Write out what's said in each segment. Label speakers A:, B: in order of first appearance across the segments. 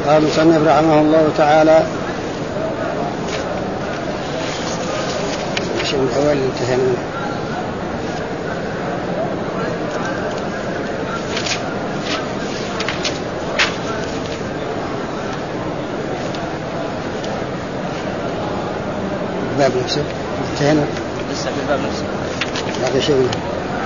A: قال المصنف رحمه الله تعالى شيء من أول انتهى منه. الباب نفسه انتهينا
B: لسه في الباب نفسه
A: هذا شيء منه.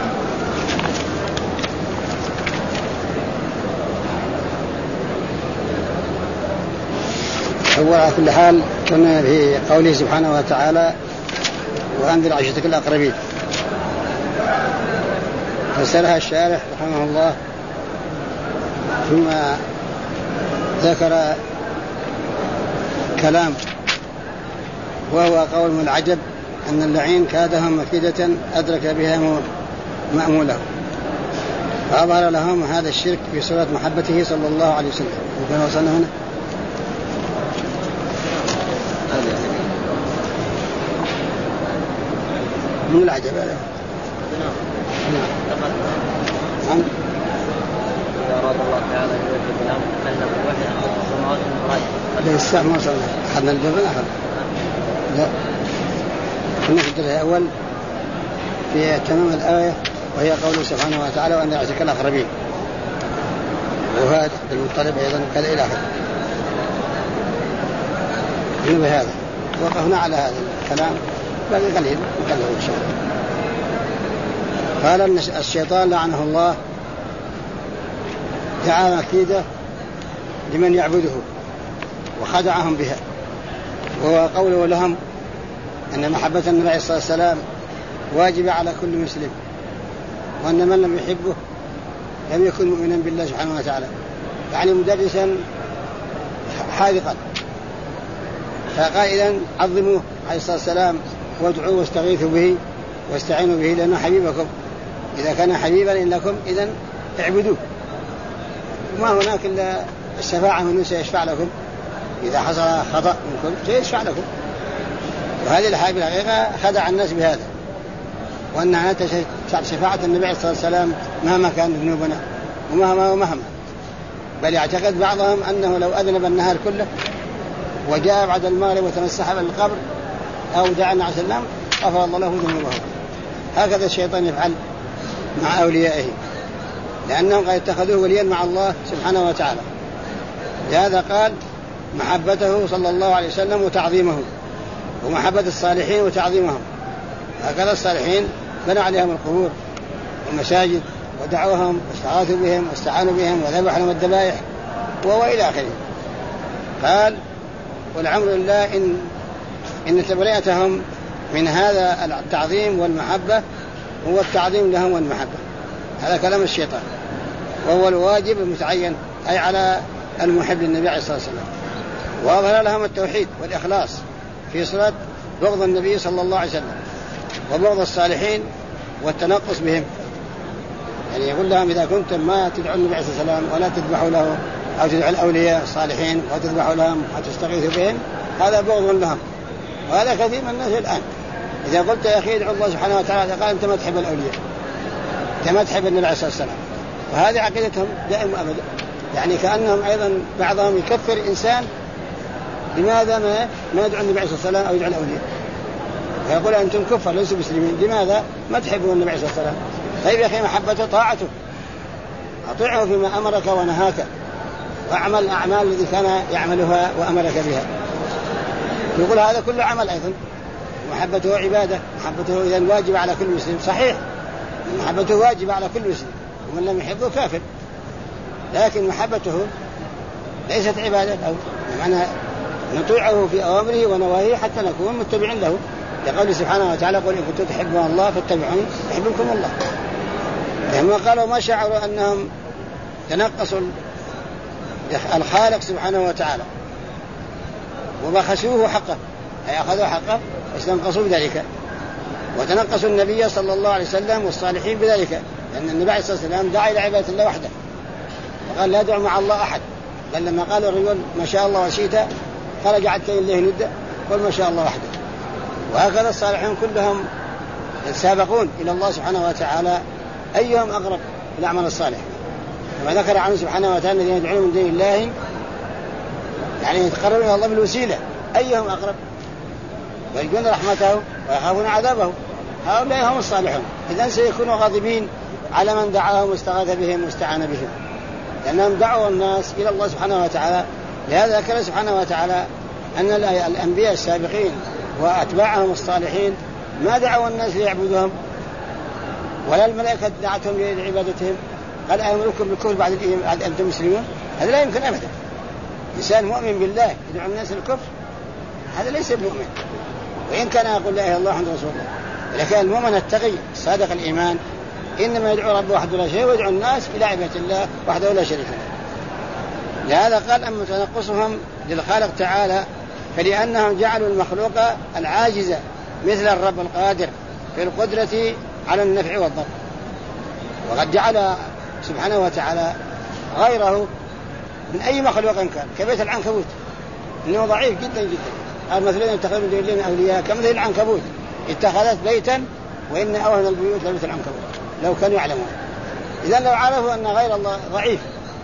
A: هو على كل حال كنا في قوله سبحانه وتعالى وأنذر عشيرتك الأقربين، فسرها الشارح رحمه الله ثم ذكر كلام وهو قول من العجب أن اللعين كادهم مكيدة أدرك بها مأموله، فأظهر لهم هذا الشرك في صورة محبته صلى الله عليه وسلم. وكان وصلنا هنا من العجب هذا. نعم.
B: إذا أراد الله تعالى أن يوجد الأمر تكلم بوحي أخذ السماوات من وراء.
A: لا الساعة ما وصلنا أخذنا الجبل أخذ. لا كنا في الدرس الأول في تمام الآية وهي قوله سبحانه وتعالى وأنذر عشيرتك الأقربين، وهذا المطلب أيضا قال إلى آخره. بهذا وقفنا على هذا الكلام باقي قليل نكمله إن شاء الله. قال أن الشيطان لعنه الله دعا مكيدة لمن يعبده وخدعهم بها، وهو قوله لهم أن محبة النبي عليه الصلاة والسلام واجبة على كل مسلم، وأن من لم يحبه لم يكن مؤمنا بالله سبحانه وتعالى، يعني مدرسا حاذقا. فقائلا عظموه عليه الصلاة والسلام وادعوه واستغيثوا به واستعينوا به لأنه حبيبكم، إذا كان حبيبا لكم إذن اعبدوه، وما هناك إلا الشفاعة منه سيشفع لكم، إذا حصل خطأ منكم سيشفع لكم. وهذه الحقيقة خدع الناس بهذا، وأنها شفاعة النبي عليه الصلاة والسلام مهما كان ذنوبنا ومهما بل يعتقد بعضهم أنه لو أذنب النهار كله وجاء بعد المغرب وتمسح بالقبر أو دعا النبي عليه السلام غفر الله له ذنوبه. هكذا الشيطان يفعل مع أوليائه، لأنهم قد اتخذوه وليا مع الله سبحانه وتعالى. لهذا قال محبته صلى الله عليه وسلم وتعظيمه، ومحبة الصالحين وتعظيمهم. هكذا الصالحين بنوا عليهم القبور والمساجد ودعوهم واستغاثوا بهم واستعانوا بهم وذبحوا لهم الذبائح وإلى آخره. قال والعمر لله إن تبرئتهم من هذا التعظيم والمحبة هو التعظيم لهم والمحبة. هذا كلام الشيطان، وهو الواجب المتعين أي على المحب للنبي عليه الصلاة والسلام. وأظهر لهم التوحيد والإخلاص في صورة بغض النبي صلى الله عليه وسلم وبغض الصالحين والتنقص بهم، يعني يقول لهم إذا كنتم ما تدعوا النبي عليه الصلاة والسلام ولا تذبحوا له أو تدعوا الأولياء الصالحين وتذبحوا لهم وتستغيثوا بهم هذا بغض لهم. وهذا كثير من الناس الآن إذا قلت يا أخي ادعو الله سبحانه وتعالى قال أنت ما تحب الأولياء، أنت ما تحب النبي عليه الصلاة والسلام. وهذه عقيدتهم دائما أبدا، يعني كأنهم أيضا بعضهم يكفر الإنسان لماذا ما يدعو النبي عليه الصلاة والسلام أو يدعو الأولياء، ويقول أنتم كفر ليسوا مسلمين، لماذا ما تحبون النبي عليه الصلاة والسلام؟ طيب يا أخي محبته طاعته، أطيعه فيما أمرك ونهاك، واعمل الأعمال التي كان يعملها وأمرك بها. يقول هذا كل عمل أيضا، محبته عبادة، محبته إذن واجبة على كل مسلم. صحيح محبته واجبة على كل مسلم، ومن لم يحبه كافر، لكن محبته ليست عبادة، أو بمعنى نطيعه في أوامره ونواهيه حتى نكون متبعين له، لقوله سبحانه وتعالى قل إن كنتم تحبون الله فاتبعوني يحببكم الله. لما قالوا ما شعروا أنهم تنقصوا الخالق سبحانه وتعالى وبخسوه حقه، أي أخذوا حقه واستنقصوا بذلك، وتنقصوا النبي صلى الله عليه وسلم والصالحين بذلك، لأن النبي عليه الصلاة والسلام دعا إلى عبادة الله وحده وقال لا يدعو مع الله أحد. بل لما قال الرجل ما شاء الله وشئت قال جعلت إليه ندا قل ما شاء الله وحده. وهكذا الصالحين كلهم سابقون إلى الله سبحانه وتعالى أيهم أقرب الأعمال الصالح، كما ذكر عنه سبحانه وتعالى الذين يدعون من دون الله يعني يتقربون إلى الله بالوسيلة، أيهم أقرب؟ ويرجون رحمته ويخافون عذابه، هؤلاء هم الصالحون. إذن سيكونوا غاضبين على من دعاهم واستغاث بهم واستعان بهم، لأنهم دعوا الناس إلى الله سبحانه وتعالى. لهذا ذكر سبحانه وتعالى أن الأنبياء السابقين وأتباعهم الصالحين ما دعوا الناس ليعبدوهم، ولا الملائكة دعتهم لعبادتهم. قال أمركم بالكفر بعد أنتم مسلمون؟ هذا لا يمكن أبدا. إنسان مؤمن بالله يدعو الناس للكفر، هذا ليس مؤمن، وإن كان يقول لا إله إلا الله محمد رسول الله. ولكن المؤمن التقي صادق الإيمان إنما يدعو ربه وحده لا شريك له، ويدعو الناس إلى عبادة الله وحده لا شريك له. لهذا قال أما تنقصهم للخالق تعالى فلأنهم جعلوا المخلوق العاجز مثل الرب القادر في القدرة على النفع والضر. وقد جعل سبحانه وتعالى غيره من أي مخلوق كان كبيت العنكبوت، إنه ضعيف جدا جدا. المثلين يتخذون من دون الله أولياء كمثل العنكبوت اتخذت بيتا وإن أوهن البيوت لبيت العنكبوت لو كانوا يعلمون. إذن لو عرفوا أن غير الله ضعيف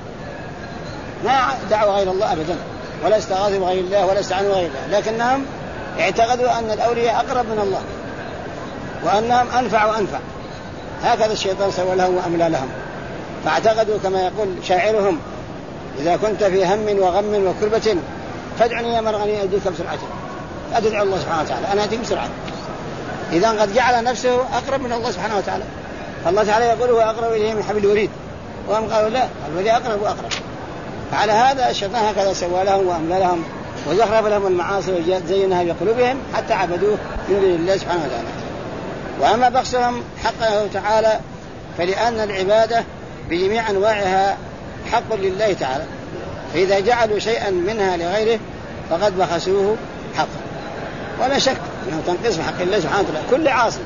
A: ما دعوا غير الله أبدا، ولا استغاثوا بغير الله ولا استعانوا بغير الله، لكنهم اعتقدوا أن الأولياء أقرب من الله وأنهم أنفع وأنفع. هكذا الشيطان سوى لهم وأملى لهم، فاعتقدوا كما يقول شاعرهم إذا كنت في هم وغم وكربة فادعني يا مرغني أديك بسرعة. أدعو الله سبحانه وتعالى أنا أتيك بسرعة. إذن قد جعل نفسه أقرب من الله سبحانه وتعالى، فالله تعالى يقول هو أقرب إليه من حبل الوريد، وهم قالوا لا الولي أقرب وأقرب. فعلى هذا الشيطان هكذا سوى لهم وأملى لهم وزخرف لهم المعاصي وزينها بقلوبهم حتى عبدوه من دون الله سبحانه وتعالى. وأما بخسهم حقه تعالى فلأن العبادة بجميع أنواعها حق لله تعالى، فإذا جعلوا شيئا منها لغيره فقد بخسوه حقا. ولا شك أنه تنقص حق الله سبحانه وتعالى. كل عاصي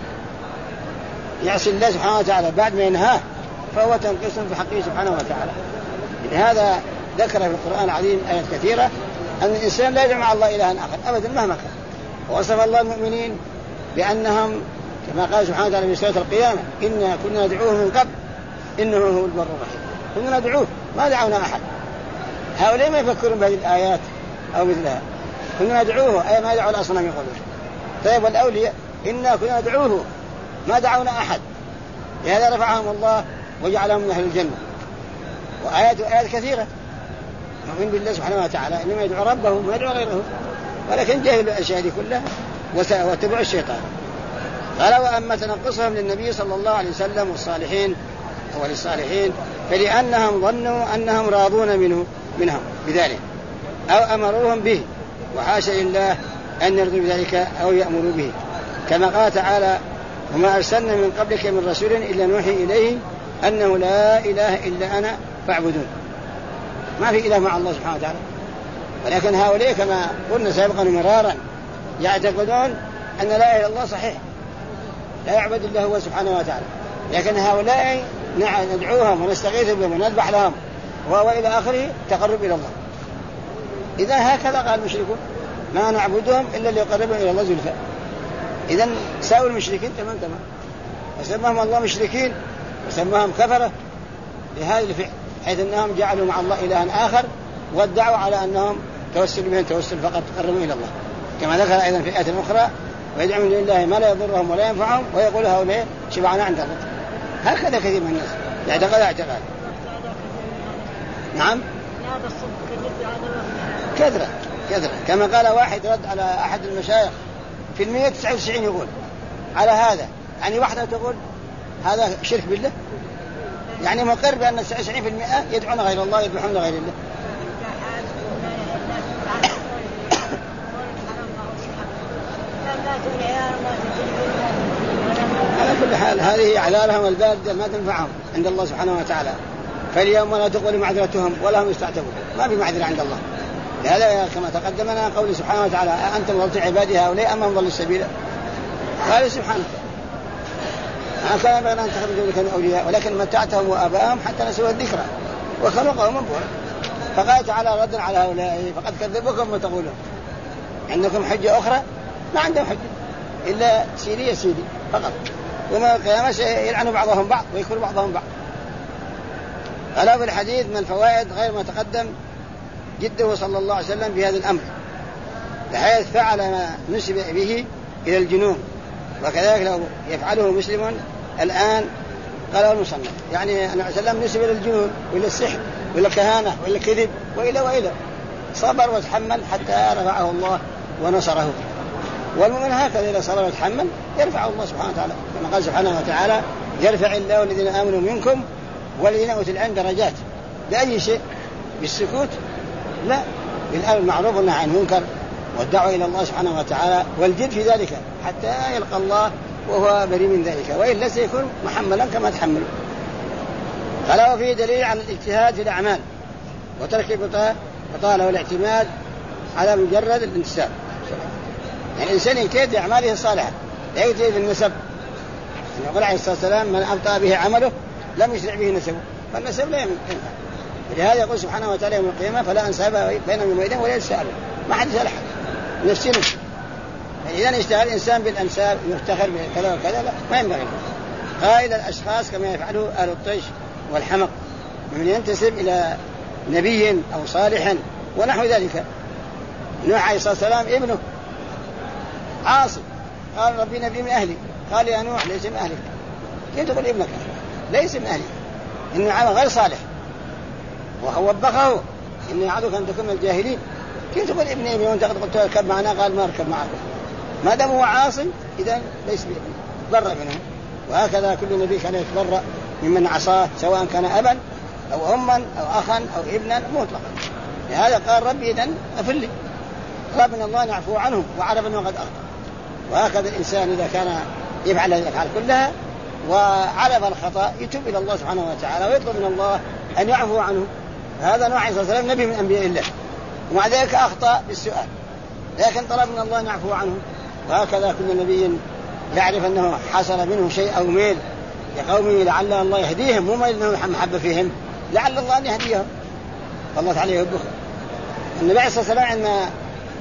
A: يعصي الله سبحانه وتعالى بعد ما ينهاه فهو تنقص في حقه سبحانه وتعالى. لهذا ذكر في القرآن العظيم آيات كثيرة أن الإنسان لا يدعو مع الله إلها آخر أبدا مهما كان. ووصف الله المؤمنين بأنهم كما قال سبحانه وتعالى في سورة القيامة إنا كنا ندعوه من قبل إنه هو البر الرحيم. كنا ندعوه ما دعونا أحد. هؤلاء ما يفكرون بهذه الآيات أو مثلها. كنا ندعوه أي ما يدعو الأصنام يقولون. طيب والأولياء إنا كنا ندعوه ما دعونا أحد، لهذا رفعهم الله وجعلهم من أهل الجنة. وآيات كثيرة مؤمن بالله سبحانه وتعالى إنما يدعو ربه وما يدعو غيره، ولكن جهلوا الأشياء دي كلها واتبعوا الشيطان. قال وأما تنقصهم للنبي صلى الله عليه وسلم والصالحين وللصالحين فلأنهم ظنوا أنهم راضون منهم بذلك أو أمروهم به، وحاشا لله أن يرضوا بذلك أو يأمروا به، كما قال تعالى وما أرسلنا من قبلك من رسول إلا نوحي إليه أنه لا إله إلا أنا فاعبدون. ما في إله مع الله سبحانه وتعالى. ولكن هؤلاء كما قلنا سابقا مرارا يعتقدون أن لا إله إلا الله صحيح لا يعبد الله هو سبحانه وتعالى، لكن هؤلاء ندعوهم ونستغيث بهم ونذبح لهم وإلى آخره تقرب إلى الله. إذا هكذا قال المشركون ما نعبدهم إلا ليقربوا إلى الله زلفى. إذن ساووا المشركين تمام وسماهم الله مشركين وسماهم كفرة لهذا الفعل، حيث أنهم جعلوا مع الله إلها آخر وادعوا على أنهم توسلوا بهم توسل فقط تقربوا إلى الله، كما ذكر أيضا في آية أخرى ويدعون من الله ما لا يضرهم ولا ينفعهم ويقول هؤلاء شبعنا عند الله. هكذا كثير من الناس اعتقاد. نعم كثرة كما قال واحد رد على أحد المشايخ في 199 يقول على هذا، يعني واحدة تقول هذا شرك بالله، يعني مقر بأن 99% يدعون غير الله يذبحون غير الله. على كل حال هذه أعلالهم الباردة ما تنفعهم عند الله سبحانه وتعالى، فاليوم لا تقول معذرتهم ولا هم يستعتبون، ما في معذرة عند الله. لهذا كما تقدمنا قول سبحانه وتعالى أنتم ضلت عبادي هؤلاء أما هم ضلوا السبيل. قال سبحانه ما كان ينبغي أن تخرجوا لكم أولياء ولكن متعتهم وآباءهم حتى نسوا الذكرى وكانوا قوما بورا. فقال تعالى ردا على هؤلاء فقد كذبوكم وتقولون عندكم حجة أخرى، ما عندهم حجة إلا سيدي فقط، وما القيامة سيلعن بعضهم بعض ويكفر بعضهم بعض. قالوا في الحديث من الفوائد غير ما تقدم جده صلى الله عليه وسلم بهذا الأمر، بحيث فعل ما نسب به إلى الجنون. وكذلك لو يفعله مسلم الآن قال المصنف يعني أن وسلم نسب إلى الجنون وإلى السحر وإلى الكهانة وإلى الكذب وإلى صبر وتحمل حتى رفعه الله ونصره. والمؤمن هكذا إذا صبر وتحمل يرفع الله سبحانه وتعالى، كما قال سبحانه وتعالى يرفع الله الذين آمنوا منكم والذين أوتوا العلم درجات. بأي شيء؟ بالسكوت؟ لا، بالأمر بالمعروف والنهي عن المنكر والدعوة إلى الله سبحانه وتعالى والجد في ذلك حتى يلقى الله وهو بريء من ذلك، وإلا سيكون محملا كما تحمل. قال وفيه دليل على الاجتهاد في الأعمال وترك البطالة والاعتماد على مجرد الانتساب. يعني الإنسان يجتهد في أعماله الصالحة لا يجتهد في النسب. يقول عليه الصلاة والسلام من أبطأ به عمله لم يسرع به نسبه، فالنسب لا ينفع. ولهذا يقول سبحانه وتعالى يوم القيامة فلا أنساب بينهم يومئذ ولا يتساءلون، ما حد يسأل أحد، نفسي. فإذا اشتهر الإنسان بالأنساب يفتخر بكذا وكذا لا، ما ينبغي. قائد الأشخاص كما يفعله أهل الطيش والحمق من ينتسب إلى نبي أو صالح ونحو ذلك. نوح عليه الصلاة والسلام ابنه عاصي قال ربي نبي من أهلي، قال يا نوح ليس من أهلك. كيف تقول ابنك ليس من أهلي؟ إنه عمل غير صالح وهو وبخه إنه يعدك أن تكون من الجاهلين. كيف تقول ابني وانت قلت اركب معنا؟ قال ما اركب معكم. ما دام هو عاصي إذن ليس بابنه، برأ منه. وهكذا كل نبي كان يتبرأ ممن عصاه سواء كان أبا أو أما أو أخا أو ابنا مطلقا. لهذا قال ربي إذن أفر لي، طلب من الله نعفو عنه وعرف أنه قد أخطأ. وهكذا الإنسان إذا كان يفعل هذه الأفعال كلها وعرف الخطأ يتوب إلى الله سبحانه وتعالى ويطلب من الله أن يعفو عنه. هذا نوح عليه الصلاة والسلام نبي من أنبياء الله، ومع ذلك أخطأ بالسؤال لكن طلب من الله نعفو عنه. وهكذا كل نبي يعرف أنه حصل منه شيء أو ميل لقومه لعل الله يهديهم، مو ميل أنه محبة فيهم، لعل الله أن يهديهم والله تعالى يحبهم. النبي عليه الصلاة والسلام عندما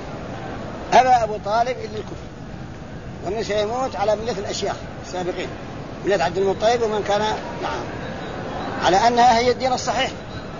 A: أبى أبو طالب إلا الكفر وأنه سيموت على ملة الأشياخ السابقين، ملة عبد المطلب ومن كان معه، على أنها هي الدين الصحيح.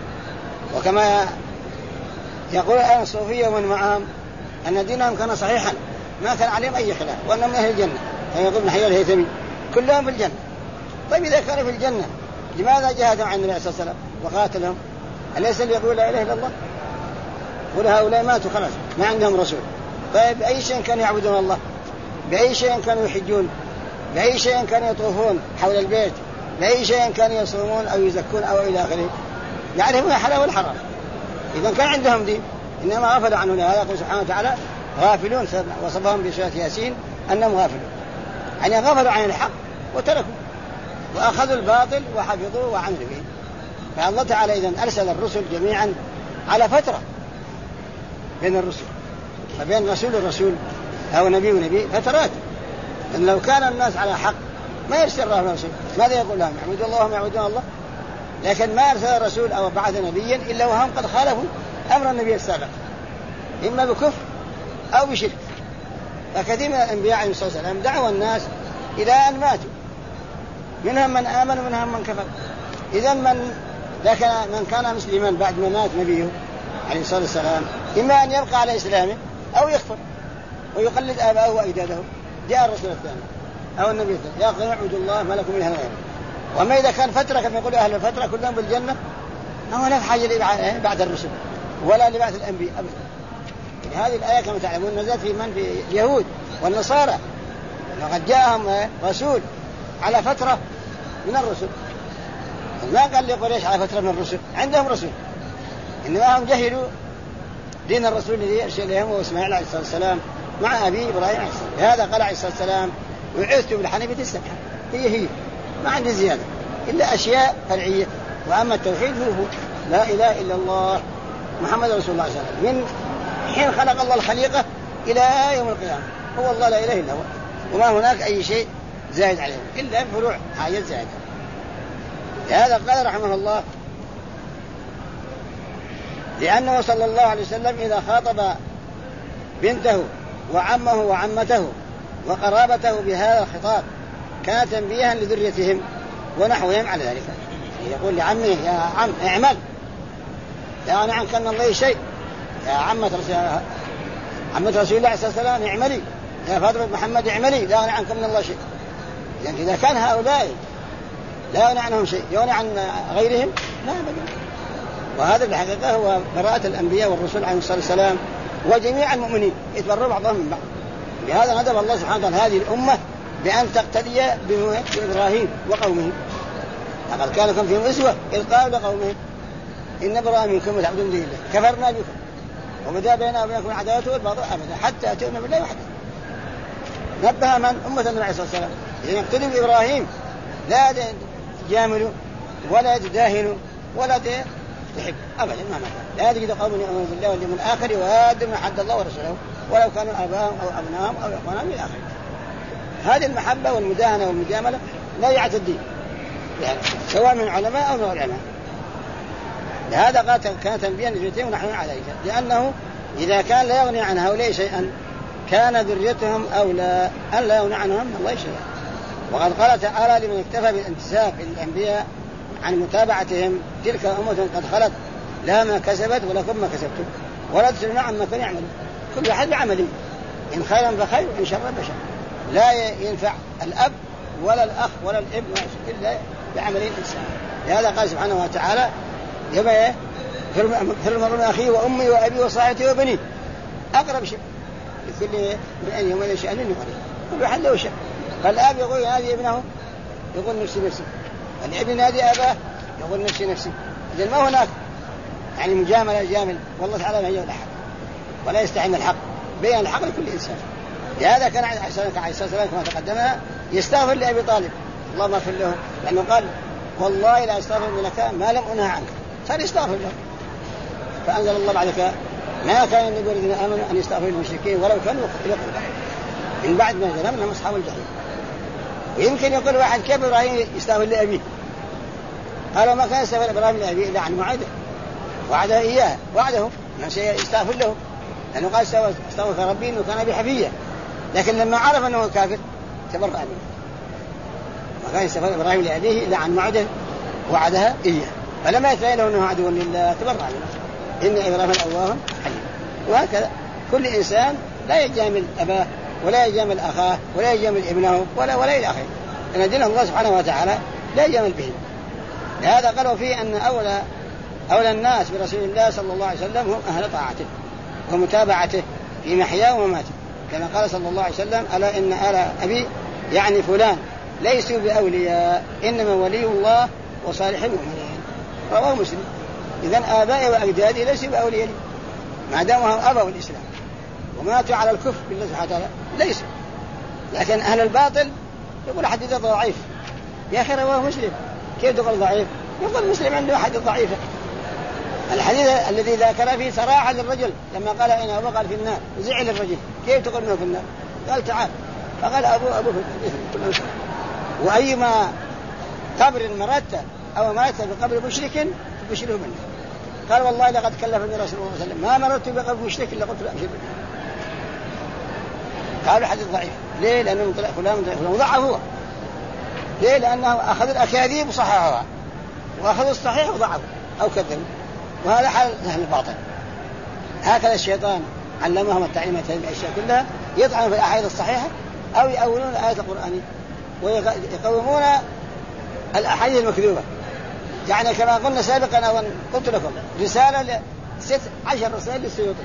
A: وكما يقول الآن الصوفية ومن معهم أن دينهم كان صحيحا ما كان عليهم أي خلاف وأنهم من أهل الجنة، فيقول ابن حي الهيثمي كلهم في الجنة. طيب إذا كانوا في الجنة لماذا جاهدوا عن النبي صلى الله عليه وسلم وقاتلهم؟ أليس اللي يقول لا إله إلا الله؟ قل هؤلاء ماتوا خلاص ما عندهم رسول. طيب بأي شيء كانوا يعبدون الله؟ بأي شيء كانوا يحجون؟ بأي شيء كانوا يطوفون حول البيت؟ بأي شيء كانوا يصومون أو يزكون أو إلى آخره؟ يعرفون الحلال والحرام. إذا كان عندهم دين إنما غفلوا عنه. لهذا يقول سبحانه وتعالى غافلون، وصفهم بسورة ياسين أنهم غافلون، يعني غفلوا عن الحق وتركوا وأخذوا الباطل وحفظوا وعملوا به. فالله تعالى إذن أرسل الرسل جميعا على فترة بين الرسل، فبين رسول أو نبي فترات. لأن لو كان الناس على حق ما يرسل الله الرسول، ماذا يقول لهم؟ يعبدون الله وهم يعبدون الله. لكن ما أرسل الرسول أو بعث نبيا إلا وهم قد خالفوا أمر النبي السابق إما بكفر أو بشرك. فكثير من الأنبياء عليه الصلاة والسلام دعوا الناس إلى أن ماتوا، منهم من آمن ومنهم من كفر. إذن من كان مسلما بعد ما مات نبيه عليه الصلاة والسلام إما أن يبقى على إسلامه أو يكفر ويقلد آباءه وأجداده. جاء الرسول الثاني أو النبي الثاني يا قوم اعبدوا الله ما لكم من إله غيره. وما إذا كان فترة كما يقول أهل الفترة كلهم بالجنة، ما لا حاجة بعد الرسل ولا لبعث الأنبياء أبدا. هذه الآية كما تعلمون نزلت في من في اليهود والنصارى، لقد جاءهم رسول على فترة من الرسل. ما قال لقريش على فترة من الرسل، عندهم رسول، إنما هم جهلوا دين الرسول الذي أرسل إليهم هو إسماعيل عليه الصلاة والسلام مع أبي إبراهيم عليه السلام. لهذا قال عليه الصلاة والسلام وعثت بالحنيفة السمحة، هي ما عندي زيادة إلا أشياء فرعية، وأما التوحيد هو لا إله إلا الله محمد رسول الله صلى الله عليه وسلم من حين خلق الله الخليقة إلى يوم القيامة هو الله لا إله إلا هو، وما هناك أي شيء زائد عليه إلا فروع حاجات زائدة. لهذا قال رحمه الله لأنه صلى الله عليه وسلم إذا خاطب بنته وعمه وعمته وقرابته بهذا الخطاب كان تنبيها لذريتهم ونحوهم على ذلك. يقول لعمه يا عم اعمل، لا أنا عنك أن الله شيء، يا عمة رسول الله عليه الصلاة والسلام اعملي، يا فاطمة محمد اعملي، لا يغني عنكم من الله شيء. يعني إذا كان هؤلاء لا يغني عنهم شيء يغني عن غيرهم لا أبدا. وهذا بالحقيقة هو براءة الأنبياء والرسل عليه الصلاة والسلام وجميع المؤمنين يتبروا بعضهم من بعض. بهذا ندب الله سبحانه وتعالى هذه الأمة بأن تقتدي بإبراهيم وقومه. لقد كان لكم فيهم أسوة إذ قالوا لقومهم إن إبراهيم منكم وتعبدون دين الله كفرنا بكم وبدا بيننا وبينكم العداوة والبغضاء أبدا حتى تؤمنوا بالله وحده. نبه من أمة النبي عليه الصلاة والسلام إذا يقتدوا بإبراهيم لا تجاملوا ولا تداهنوا ولا تحب أبدا ما لا تجد قوم يؤمنون بالله واليوم الآخر ويوادون ما حد الله ورسوله ولو كانوا آباءهم أو أبناءهم أو إخوانهم إلى آخره. هذه المحبة والمداهنة والمجاملة لا يعتدي يعني سواء من علماء أو من علماء. لهذا كانت تنبيا لذريتهم ونحن على ذلك لأنه إذا كان لا يغني عن هؤلاء شيئا كان ذريتهم أولى أن لا يغني عنهم من الله شيئا. وقد قال تعالى لمن اكتفى بالانتساب للأنبياء عن متابعتهم تلك أمة قد خلت لا ما كسبت ولكم ما كسبتم ولا تسألون عما كانوا يعملون كل واحد بعمله إن خيرا فخير وإن شرا فشر. لا ينفع الأب ولا الأخ ولا الابن إلا بعمل الإنسان. لهذا قال سبحانه وتعالى يوم فر المرء من أخيه وأمي وأبي وصاحبتي وبني أقرب شيء لكل من يوم شأن يغني كل واحد له شأن. فالأب يقول هذه ابنه يقول نفسي الابن هذه أباه يقول نفسي. إذن ما هناك يعني مجاملة جامل والله تعالى ما يجب الحق ولا يستحي من الحق بيان الحق لكل إنسان. لهذا كان عليه الصلاة والسلام كما تقدمنا يستغفر لأبي طالب اللهم اغفر له لأنه قال والله لا أستغفر لك ما لم أنهى عنك صار يستغفر له. فأنزل الله بعدك ما كان النبي الذين آمنوا أن يستغفروا للمشركين ولو كانوا يقولون من بعد ما جاءهم أنهم أصحاب الجحيم. ويمكن يقول واحد كيف إبراهيم يستغفر لأبيه؟ قالوا ما كان يستغفر إبراهيم لأبيه إلا عن وعده إياه وعده من سيستغفر له لأنه قال استغفر ربي إنه كان بحفية لكن لما عرف أنه كافر تبرأ منه. ما كان يستغفر إبراهيم لأبيه إلا عن وعدها إياه فلما يتبين له أنه عدو لله تبرأ منه إن إبراهيم أواه حليم. وهكذا كل إنسان لا يجامل أباه ولا يجامل أخاه ولا يجامل ابنه ولا إلى آخره لأن دين الله سبحانه وتعالى لا يجامل به. لهذا قالوا فيه أن أولى الناس برسول الله صلى الله عليه وسلم هم أهل طاعته ومتابعته في محياه ومماته كما قال صلى الله عليه وسلم ألا إن آل أبي يعني فلان ليسوا بأولياء إنما ولي الله وصالح المؤمنين رواه مسلم. إذن آبائي وأجدادي ليسوا بأولياء ما دامهم أبوا الإسلام وماتوا على الكفر بالله سبحانه وتعالى ليسوا. لكن أهل الباطل يقول حديث ضعيف يا أخي رواه مسلم كيف تقول ضعيف؟ يقول مسلم عنده أحد ضعيفة. الحديث الذي ذكر فيه صراحة للرجل لما قال إن أبوه قال في النار وزعل الرجل كيف تقول إنه في النار؟ قال تعال فقال أبوه في النار. وأيما قبر مرت أو مات بقبر مشرك تبشره منه. قال والله لقد كلفني رسول الله صلى الله عليه وسلم ما مررت بقبر مشرك إلا قلت له أبشر منه. قالوا حديث ضعيف ليه؟ لأنه فلان ضعف هو ليه؟ لأنه أخذ الأكاذيب وصححها وأخذ الصحيح وضعف أو كذب. وهذا حال أهل الباطل. هكذا الشيطان علمهم التعليمات هذه الأشياء كلها يطعنوا في الأحاديث الصحيحة أو يأولون الآيات القرآنية ويقومون الأحاديث المكذوبة. يعني كما قلنا سابقا أو قلت لكم رسالة 16 رسائل للسيوطي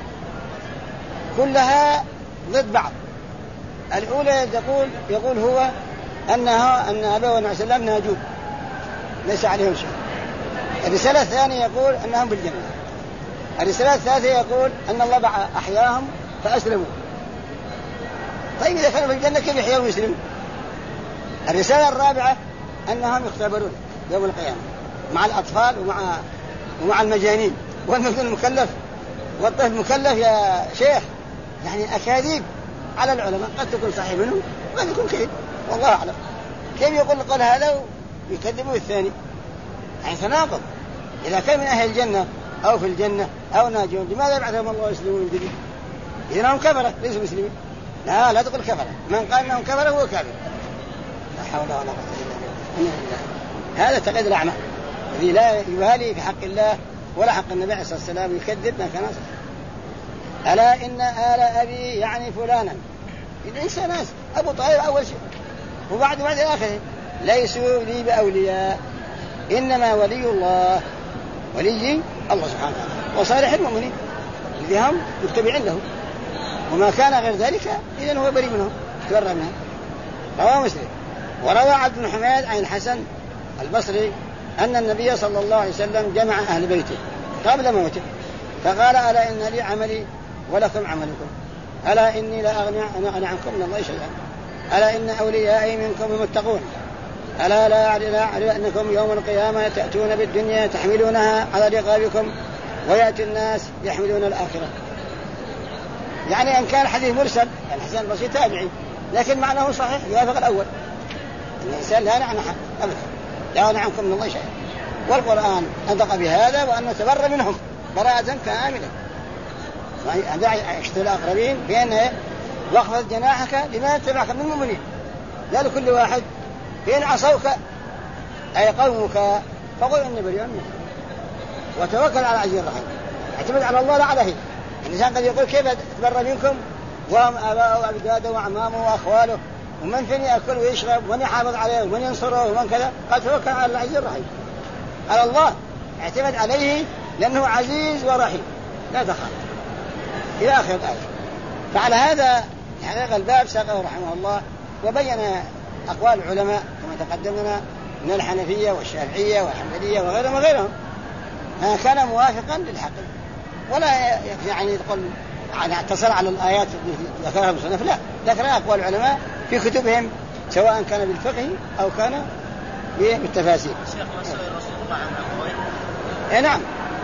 A: كلها ضد بعض. الأولى يقول هو أن أبوه عليه السلام ناجون ليس عليهم شيء. الرسالة الثانية يقول أنهم بالجنة. الرسالة الثالثة يقول أن الله أحياهم فأسلموا. طيب إذا كانوا بالجنة كيف يحيوا المسلمين؟ الرسالة الرابعة أنهم يختبرون يوم القيامة مع الأطفال ومع المجانين والمجنون المكلف والطفل مكلف يا شيخ. يعني أكاذيب على العلماء قد تكون صحيح منهم وقد تكون كذب والله أعلم. كيف يقول هذا ويكذبوا الثاني؟ يعني تناقض. إذا كان من أهل الجنة أو في الجنة أو ناجون لماذا يبعثهم الله يسلمون من جديد؟ إذا هم كفرة ليسوا مسلمين. لا تقول كفرة. من قال أنهم كفرة هو كافر. لا حول ولا قوة إلا بالله. هذا تقييد الأعمى الذي لا يبالي في حق الله ولا حق النبي عليه الصلاة والسلام يكذب ما كان ألا إن آل أبي يعني فلانا، الإنسان ناس أبو طالب أول شيء، وبعد آخره ليسوا لي بأولياء، إنما ولي الله ولي الله سبحانه وتعالى وصالح المؤمنين الذين هم متبعين له، وما كان غير ذلك إذن هو بريء منهم تبرأ منهم. رواه مسلم. وروى عبد بن حميد عن الحسن البصري أن النبي صلى الله عليه وسلم جمع أهل بيته قبل موته فقال ألا إن لي عملي ولكم عملكم، ألا إني لا أغني عنكم من الله شيئا، ألا إن أوليائي منكم المتقون، ألا لا أعلم أنكم يوم القيامة تأتون بالدنيا تحملونها على رقابكم ويأتي الناس يحملون الآخرة. يعني أن كان حديث مرسل يعني حسن البصري تابعي، لكن معناه صحيح يوافق الأول، الإنسان لا نعنى أبدا لا أغني عنكم من الله شيئا، والقرآن أنطق بهذا وأن نتبرأ منهم براءة كاملة. دعي اشتري الأقربين بأن واخفض جناحك لمن اتبعك من المؤمنين، لا لكل واحد إن عصوك أي قومك فقل إني بريء منك وتوكل على العزيز الرحيم، اعتمد على الله لا عليه. الإنسان قد يقول كيف أتبرأ منكم وهم آباؤه وأجداده وأعمامه وأخواله ومن فين يأكل ويشرب ومن يحافظ عليه ومن ينصره ومن كذا، قد توكل على العزيز الرحيم، على الله اعتمد عليه لأنه عزيز ورحيم لا تخاف إلى آخر الآية. فعلى هذا حقيقة الباب ساقه رحمه الله وبين أقوال العلماء كما تقدمنا من الحنفية والشافعية والحنبلية وغيرهم ما كان موافقا للحق، ولا يعني تقول اعتصر على الآيات التي ذكرها المصنف، لا، ذكر أقوال العلماء في كتبهم سواء كان بالفقه أو كان بالتفاسير. إيه نعم،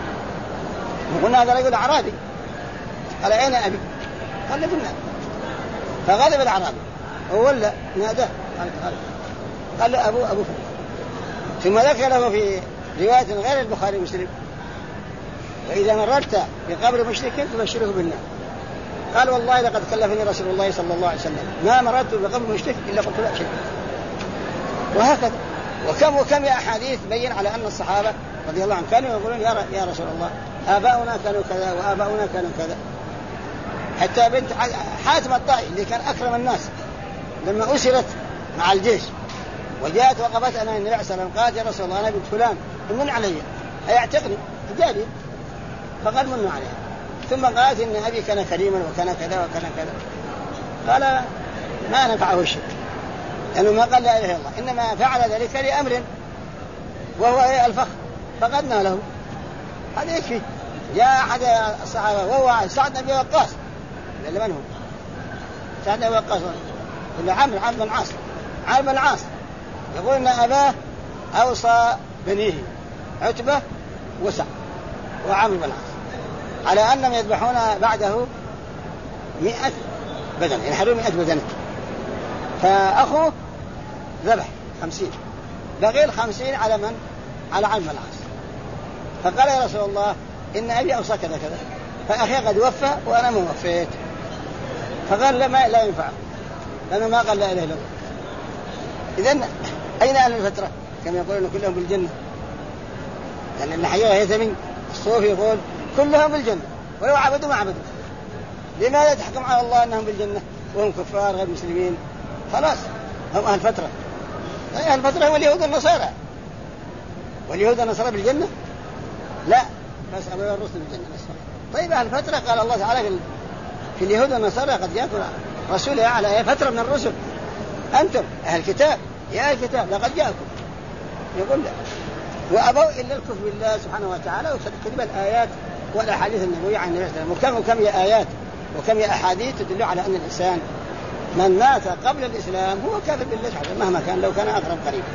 A: وقلنا هذا رجل أعرابي قال أين أبي؟ قال له بالنار، فغضب الأعرابي وولى ناداه قال له أبو فلان، ثم ذكر له في رواية غير البخاري ومسلم وإذا مررت بقبر مشرك تبشره بالنار. قال والله لقد كلفني رسول الله صلى الله عليه وسلم ما مررت بقبر مشرك إلا قلت لا شيء. وهكذا وكم يا أحاديث بين على أن الصحابة رضي الله عنهم كانوا يقولون يا رسول الله آباؤنا كانوا كذا وآباؤنا كانوا كذا. حتى بنت حاتم الطائي اللي كان أكرم الناس لما أسرت مع الجيش وجاءت وقفت أنا النبي صلى الله عليه وسلم قالت يا رسول الله أنا بنت فلان من علي أيعتقني جاري، فقد منوا عليها، ثم قالت إن أبي كان كريما وكان كذا وكان كذا. قال ما نفعه الشيء لأنه ما قال لا إله إلا الله، إنما فعل ذلك لأمر وهو الفخر فقدنا له، هذا يكفي. جاء أحد الصحابة وهو سعد بن وقاص، لمن هو سعد بن وقاص؟ ولا عمرو بن العاص يقول إن أباه أوصى بنيه عتبة وسعد وعمرو بن العاص على أنهم يذبحون بعده 100 بدنة، ينحرون 100 بدنة، فأخوه ذبح 50، بقي 50 على من؟ على عمرو بن العاص. فقال يا رسول الله إن أبي أوصى كذا كذا، فأخي قد وفى وأنا ما وفيت. فقال لا ينفع لأنه ما قال لا إله إلا الله. إذن أين أهل الفترة؟ كما يقولون كلهم بالجنة، لأن النحية هيثمي الصوفي يقول كلهم بالجنة ولو عبدوا ما عبدوا. لماذا تحكم على الله أنهم بالجنة وهم كفار غير مسلمين؟ خلاص هم أهل فترة. أهل فترة هو اليهود والنصارى، واليهود والنصارى بالجنة؟ لا، بس أبو الرسل بالجنة بس. طيب أهل فترة قال الله تعالى في اليهود والنصارى قد جاءكم رسول على فترة من الرسل، أنتم أهل الكتاب يا أهل الكتاب لقد جاءكم، يقول لا، وأبوا إلا الكفر بالله سبحانه وتعالى وكذب الآيات والأحاديث النبوية عن النبي صلى الله عليه وسلم. وكم يا آيات وكم يا أحاديث تدل على أن الإنسان من مات قبل الإسلام هو كافر بالله سبحانه مهما كان لو كان أقرب قريب.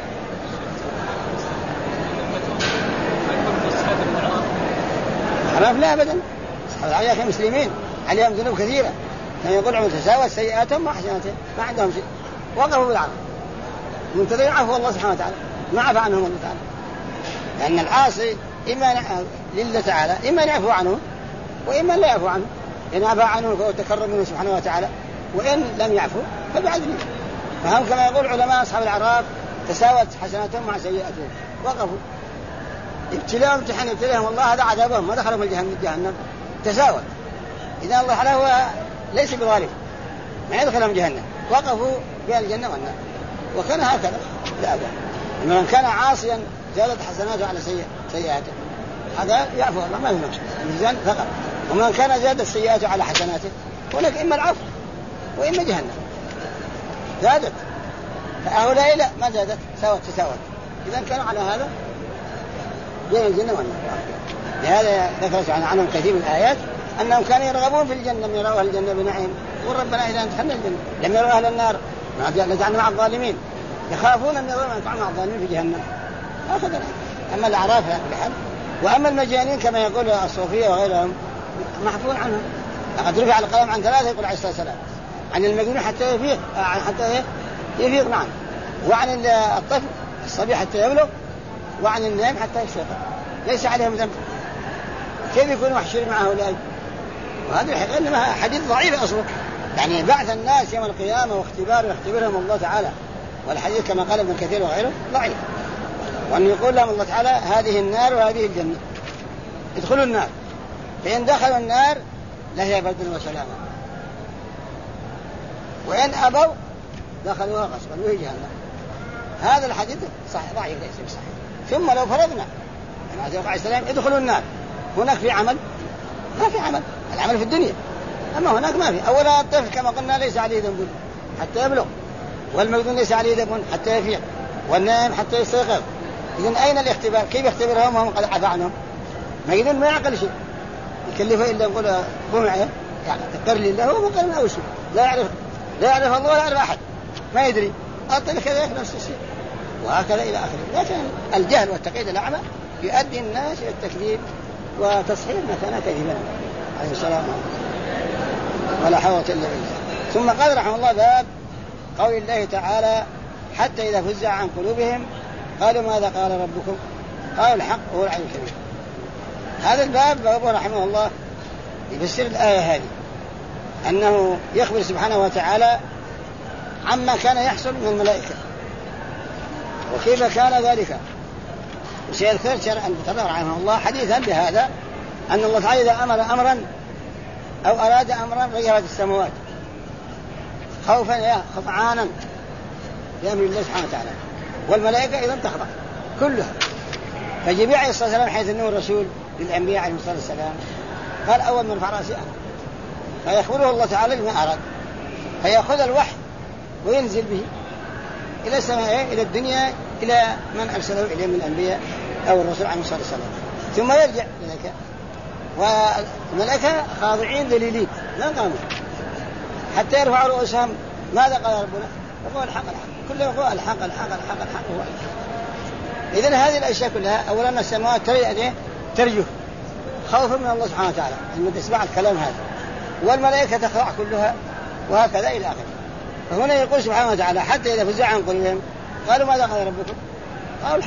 A: حرام لا أبدا، عليها مسلمين عليهم ذنوب كثيرة، كان يقول عمر تساوى سيئاتهم وحسناتهم ما عندهم شيء، وقفوا بالعرض منتظرين عفو الله سبحانه وتعالى ما عفى عنهم الله تعالى، لأن العاصي إما لله تعالى إما يعفو عنه وإما لا يعفو عنه، إن عفى عنه فهو تكرم منه سبحانه وتعالى، وإن لم يعفو فبعدله. فهم كما يقول علماء أصحاب الأعراف تساوت حسناتهم مع سيئاتهم، وقفوا ابتلاهم امتحان ابتلاهم الله هذا عذابهم ما دخلوا في جهنم تساوت، إذا الله تعالى هو ليس بظالم، ما يدخلهم جهنم، وقفوا بين الجنة والنار، وكان هكذا لا أبدا. من كان عاصيا زادت حسناته على سيئاته، هذا يعفو الله ما في نقص الميزان فقط. ومن كان زادت سيئاته على حسناته هناك إما العفو وإما جهنم زادت، فهؤلاء لا ما زادت تساوت. إذا كانوا على هذا بين الجنة والنار. لهذا ذكرت عنهم كثير من الآيات أنهم كانوا يرغبون في الجنة من يروا أهل الجنة بنعيم، يقول ربنا إذا دخلنا الجنة لم يروا أهل النار لجعلنا مع الظالمين، يخافون أن يروا مع الظالمين في جهنم هكذا. أما الأعراف بحال، وأما المجانين كما يقول الصوفية وغيرهم محفوظ عنهم. لقد رفع القلم عن 3 يقول عليه الصلاة والسلام، عن المجنون حتى يفيق معه، وعن الطفل الصبي حتى يبلغ، وعن النائم حتى يستيقظ ليس عليهم ذنب. كيف يكونوا محشورين مع هؤلاء؟ وهذا الحقيقة إنما حديث ضعيف أصله، يعني بعث الناس يوم القيامة واختبارهم الله تعالى، والحديث كما قال ابن كثير وغيره ضعيف. وأن يقول لهم الله تعالى هذه النار وهذه الجنة، ادخلوا النار، فإن دخلوا النار لهي برد وسلاما، وإن أبوا دخلوها غصبا وهي جهنم. هذا الحديث صحيح ضعيف ليس بصحيح. ثم لو فرضنا أن عليه الصلاة والسلام ادخلوا النار، هناك في عمل؟ ما في عمل، العمل في الدنيا، أما هناك ما في. أولا الطفل كما قلنا ليس عليه ذنب حتى يبلغ، والمجنون ليس عليه ذنب حتى يفيق، والنائم حتى يستيقظ. إذن أين الاختبار؟ كيف يختبرهم وهم قد عفى عنهم؟ مجنون ما يعقل شيء، يكلفه إلا يقول قوم معي يعني تقر لي الله، هو مقر من أول شيء، لا يعرف الله ولا يعرف أحد، ما يدري. الطفل كذا نفس الشيء، وهكذا إلى آخره. لكن الجهل والتقييد الأعمى يؤدي الناس إلى التكذيب وتصحيح ما كان كذبا عليه السلام، ولا حول إلا بالله. ثم قال رحمه الله باب قول الله تعالى حتى إذا فزع عن قلوبهم قالوا ماذا قال ربكم قالوا الحق هو العلي الكبير. هذا الباب بابه رحمه الله يفسر الآية هذه، أنه يخبر سبحانه وتعالى عما كان يحصل من الملائكة وكيف كان ذلك. وسيذكر شرعا المتطرف رحمه الله حديثا بهذا، أن الله تعالى إذا أمر أمرا أو أراد أمرا غيرت السماوات خوفا خضعانا لأمر الله سبحانه وتعالى، والملائكة إذا تخضع كلها. فجبريل عليه الصلاة والسلام حيث أنه الرسول للأنبياء عليه الصلاة والسلام قال أول من رفع رأسه فيخبره الله تعالى بما أراد، فيأخذ الوحي وينزل به إلى السماء إلى الدنيا إلى من أرسله إليه من الأنبياء أو الرسول عليه الصلاة والسلام، ثم يرجع إليك. والملائكة خاضعين ذليلين لا قاموا حتى يرفعوا رؤوسهم ماذا قال ربنا؟ يقول الحق كله يقول الحق هو. إذن هذه الأشياء كلها أولا السماوات ترجف خوفا من الله سبحانه وتعالى لما تسمع الكلام هذا، والملائكة تخضع كلها، وهكذا إلى آخره. فهنا يقول سبحانه وتعالى حتى إذا فزع عن قلوبهم قالوا ماذا قال ربكم؟ قالوا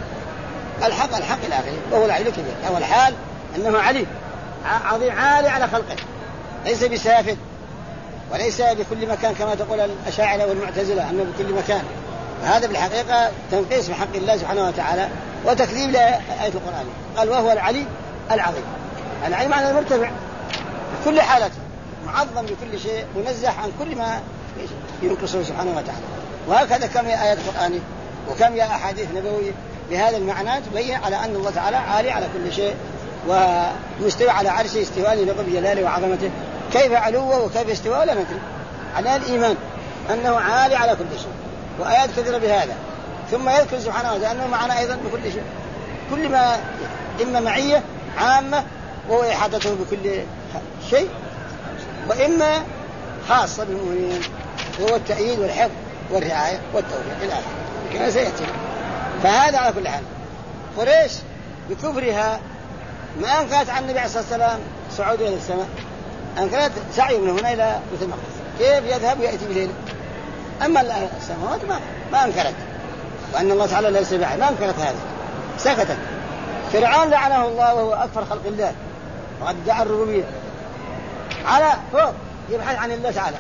A: الحق إلى آخره، وهو العلي الكبير. أول حال أنه علي عظيم عالي على خلقه، ليس بسافل وليس بكل مكان كما تقول الأشاعرة والمعتزلة أنه بكل مكان. فهذا بالحقيقة تنقيص بحق الله سبحانه وتعالى وتكذيب لآية القرآن. قال وهو العلي العظيم. العلي معنى المرتفع بكل حالته، معظم بكل شيء، منزه عن كل ما ينقصه سبحانه وتعالى. وهكذا كم يا آيات قرآنية وكم يا أحاديث نبوية بهذا المعنى تبين على أن الله تعالى عالي على كل شيء ومستوى على عرشه استواء لرب جلاله وعظمته. كيف علوه وكيف استواء لا ندري، على الإيمان أنه عالي على كل شيء، وآيات كثيرة بهذا. ثم يذكر سبحانه وتعالى أنه معنا أيضا بكل شيء، كل ما إما معية عامة وهو إحاطته بكل شيء، وإما خاصة بالمؤمنين وهو التأييد والحفظ والرعاية والتوفيق إلى آخره كما سيأتي. فهذا على كل حال. قريش بكفرها ما أنكرت عن النبي عليه الصلاة والسلام صعوده إلى السماء، أنكرت سعيه من هنا إلى بيت المقدس كيف يذهب ويأتي بليله. أما السماوات ما أنكرت، وأن الله تعالى ليس بعيد ما أنكرت هذا، سكتت. فرعون لعنه الله وهو أكثر خلق الله وقد ادعى الربوبية على فوق يبحث عن الله تعالى.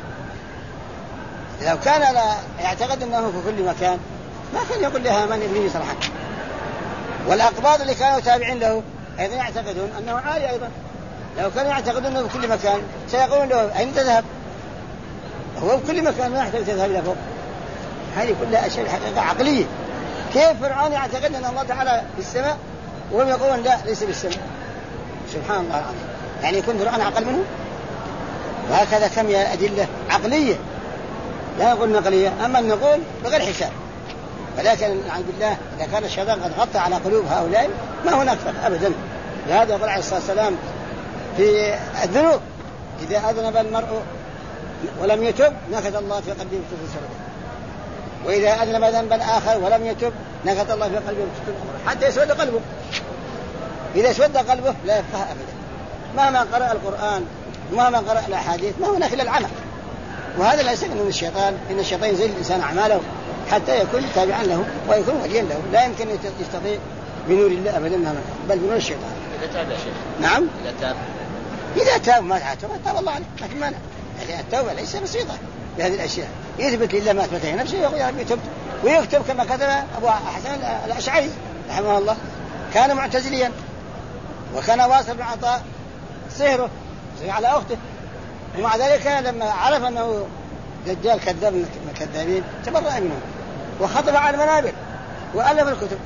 A: لو كان لا يعتقد أنه في كل مكان ما كان يقول لها من ابنه صراحة. والأقباط اللي كانوا تابعين له أيضا يعتقدون أنه عالي أيضا، لو كانوا يعتقدون أنه بكل مكان سيقولون له أين تذهب؟ هو بكل مكان ما يحتاج تذهب إلى فوق. هذه كلها أشياء حقيقة عقلية. كيف فرعون يعتقد أن الله تعالى في السماء وهم يقولون لا ليس بالسماء؟ سبحان الله العظيم. يعني يكون فرعون أقل منه؟ وهكذا كم يا أدلة عقلية لا نقول نقلية، أما نقول بغير حساب. ولكن نعوذ بالله إذا كان الشيطان قد غطى على قلوب هؤلاء ما هناك فرق أبدا. لهذا يقول عليه الصلاة والسلام في الذنوب إذا أذنب المرء ولم يتب نكت الله في قلبه بكفر سببه، وإذا أذنب ذنبا آخر ولم يتب نكت الله في قلبه بكفر أمره، حتى يسود قلبه. إذا اسود قلبه لا يفقه أبدا، مهما قرأ القرآن ومهما قرأ الأحاديث ما هناك إلا العمل. وهذا لا يستغني من الشيطان، إن الشيطان يزيل الإنسان أعماله حتى يكون تابعا له ويكون وليا له، لا يمكن يستطيع بنور الله أبدا بل بنور الشيطان.
B: إذا تاب يا شيخ.
A: نعم.
B: إذا
A: تاب ما تاب الله عليه ما في مانع. يعني التوبة ليس بسيطة بهذه الأشياء، يثبت لله ما أثبته نفسه ويقول يا رب يتوب، ويكتب كما كتب أبو حسن الأشعري رحمه الله، كان معتزليا وكان واصل بن عطاء سهره على أخته، ومع ذلك لما عرف أنه دجال كذاب من الكذابين تبرأ منه وخطب على المنابر وألف الكتب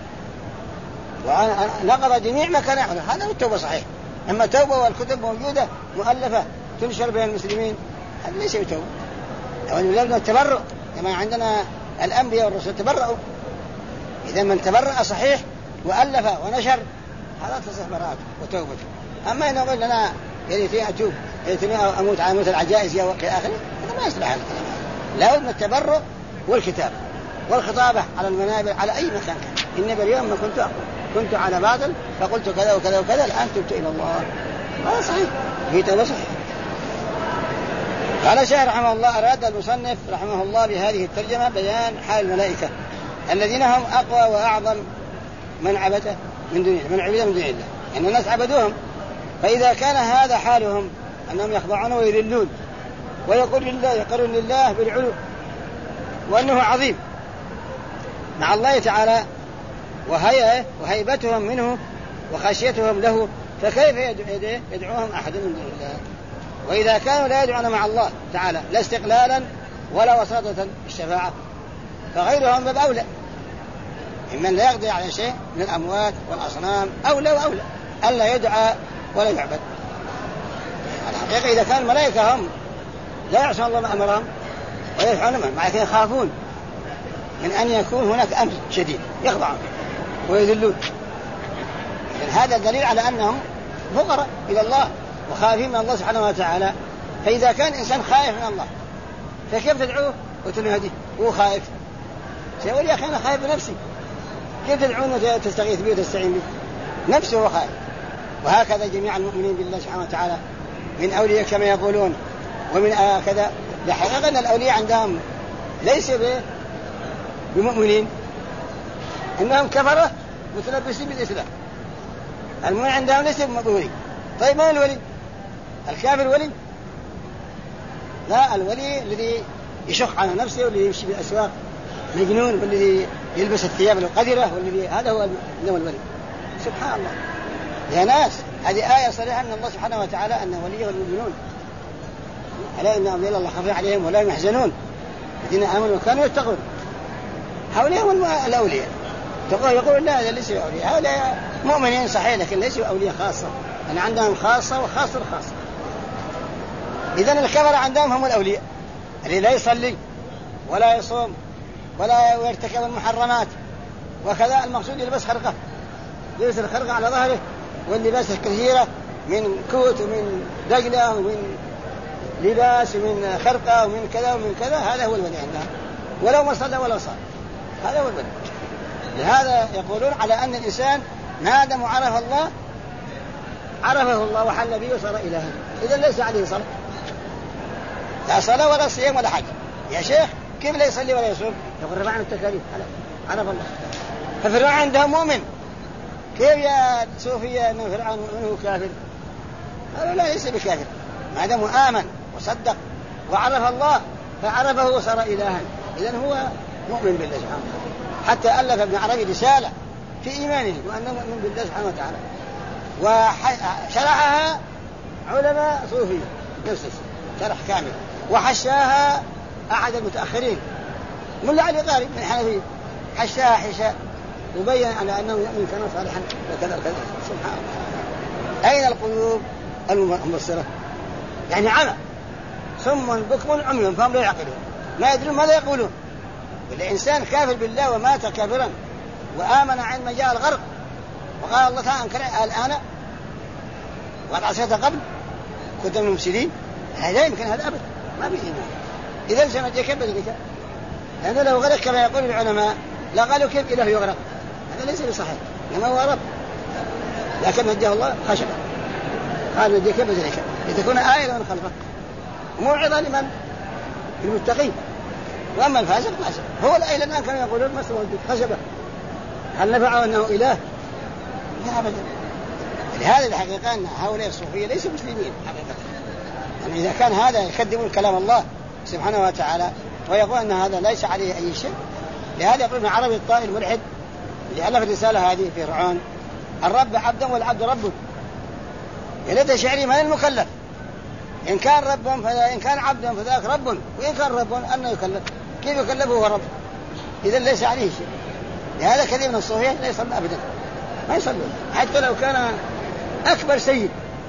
A: ونقض جميع ما كان يحضر. هذا هو التوبة صحيح. أما التوبة والكتب موجودة مؤلفة تنشر بين المسلمين هذا ليس بتوبة. لابد التبرؤ كما عندنا الأنبياء والرسل تبرؤوا. إذا من تبرأ صحيح وألف ونشر هذا تصح براءته وتوبته. أما إن أقول لنا يريتني أتوب يريتني أموت على موت العجائز يا وقت آخر هذا ما يصلح هذا الكلام. لابد من التبرؤ والكتاب والخطابة على المنابر على أي مكان كان. إني باليوم ما كنت على باطل فقلت كذا وكذا وكذا الآن تبت إلى الله. هذا صحيح في توبة صحيح. قال الشيخ رحمه الله أراد المصنف رحمه الله بهذه الترجمة بيان حال الملائكة الذين هم أقوى وأعظم من عبد من دون الله، يعني الناس عبدوهم. فإذا كان هذا حالهم أنهم يخضعون ويذلون ويقول لله يقرون لله بالعلو وأنه عظيم مع الله تعالى وهيبتهم منه وخشيتهم له، فكيف يدعوهم أحد من دون الله؟ وإذا كانوا لا يدعون مع الله تعالى لا استقلالا ولا وساطة الشفاعة فغيرهم باب أولى ممن لا يقضي على شيء من الأموات والأصنام أولى وأولى ألا يدعى ولا يعبد. الحقيقة إذا كان الملائكة هم لا يعصون الله ما أمرهم ويفعلون مع ذلك يخافون من أن يكون هناك أمر شديد يخضعون ويذلون. هذا الدليل على أنهم فقراء إلى الله وخائفين من الله سبحانه وتعالى. فإذا كان إنسان خائف من الله فكيف تدعوه وتنهديه وهو خائف؟ سيقول يا أخي أنا خائف بنفسي، كيف تدعون وتستغيث به وتستعين به؟ نفسه هو خائف. وهكذا جميع المؤمنين بالله سبحانه وتعالى من أولياء كما يقولون ومن كذا. لحقيقة أن الأولياء عندهم ليس بمؤمنين، إنهم كفرة متلبسين بالإسلام. المؤمن عندهم ليس بمؤمنين. طيب ما الولي؟ الكافر ولي؟ لا، الولي الذي يشق على نفسه والذي يمشي بالأسواق مجنون والذي يلبس الثياب القذرة والذي هذا هو الولي. سبحان الله يا ناس، هذه آية صريحة من الله سبحانه وتعالى أن وليه المؤمنون ألا إن أولياء الله خفي عليهم ولا يحزنون الذين آمنوا وكانوا يتقون. هؤلاء هم الأولياء. يقول لا هذا ليس أولياء، هؤلاء مؤمنين صحيح لكن ليسوا أولياء خاصة، يعني عندهم خاصة وخاصة الخاصة. إذن الكفر عندهم هم الأولياء اللي لا يصلي ولا يصوم ولا يرتكب المحرمات، وكذا المقصود يلبس خرقة، يلبس الخرقة على ظهره واللباس الكثيرة من كوت ومن دقلة ومن لباس ومن خرقة ومن كذا ومن كذا. هذا هو الولي عندهم ولو ما صلى ولا صام، هذا هو الولي. لهذا يقولون على أن الإنسان ما دام عرفه الله وحل به وصار إلها، إذا ليس عليه صلاة، لا صلاة ولا صيام ولا حج. يا شيخ كيف لا يصلي ولا يصوم؟ يقول رفع عن التكاليف عرف الله. ففرعون عنده مؤمن، كيف يا صوفيا أنه فرعون منه كافر؟ هذا لا ليس بكافر ما دام آمن وصدق وعرف الله فعرفه وصار إلها، إذن هو مؤمن بالله سبحانه وتعالى. حتى ألف ابن عربي رسالة في إيمانه وأنه مؤمن بالله سبحانه وتعالى وشرعها علماء صوفية نفس الشيء شرح كامل، وحشاها أحد المتأخرين ملا علي قاري من الحنفية، حشاها حشاء يبين على أنه يؤمن كان صالحا وكذا وكذا. سبحان الله. أين القلوب المبصرة؟ يعني عمى صم بكم عمي فهم لا يعقلون، ما يدرون ماذا يقولون. والإنسان كافر بالله ومات كافرا وآمن عندما جاء الغرق وقال الله تعالى أنكر الآن وقد عصيت قبل كنت من المفسدين، لا يمكن هذا أبدا، ما به إيمان. إذا سنجي كيف بذلك؟ لأنه لو غرق كما يقول العلماء لا قالوا كيف إله يغرق، هذا ليس بصحيح، إنما هو رب. لكن نجاه الله خشبه، قال نجي كيف بذلك لتكون آية لمن خلفه موعظة لمن؟ المتقين. وأما الفاسق فاسق، هو الآية الآن كانوا يقولون ما سوى خشبه، هل نفعه أنه إله؟ لا أبدا. لهذا الحقيقة أن هؤلاء الصوفية ليسوا مسلمين حقيقة، يعني إذا كان هذا يكذبون كلام الله سبحانه وتعالى ويقول أن هذا ليس عليه أي شيء. لهذا يقول ابن عربي الطائي الملحد اللي ألف الرسالة هذه في فرعون: الرب عبدا والعبد رب، يا ليت شعري من المكلف، إن كان رب فإن كان عبدا فذاك رب، وإن كان رب أنه يكلف، كيف يكلفه هو رب؟ إذا ليس عليه شيء. لهذا كثير من الصوفية لا يصلي أبدا، ما يصلون، حتى لو كان أكبر سيد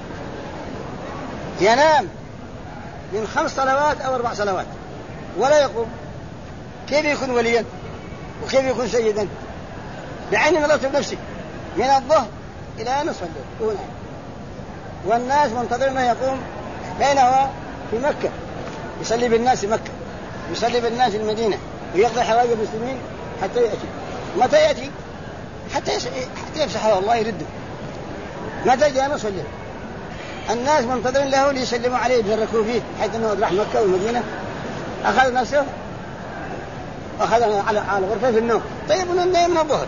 A: ينام من 5 صلوات أو 4 صلوات ولا يقوم، كيف يكون وليا وكيف يكون سيدا؟ بعين نظرت بنفسي من الظهر إلى نصف الليل، والناس منتظرين ما يقوم بينه في مكة، يصلي بالناس في مكة، يصلي بالناس في المدينة، ويقضي حوائج المسلمين حتى يأتي. متى يأتي؟ حتى يفسحه الله يرده. متى جاء نصف الليل؟ الناس منتظرين له ليسلموا عليه يتبركوا فيه، حيث أنه راح مكة والمدينة أخذ نفسه أخذ على غرفة في النوم. طيب وننام من الظهر؟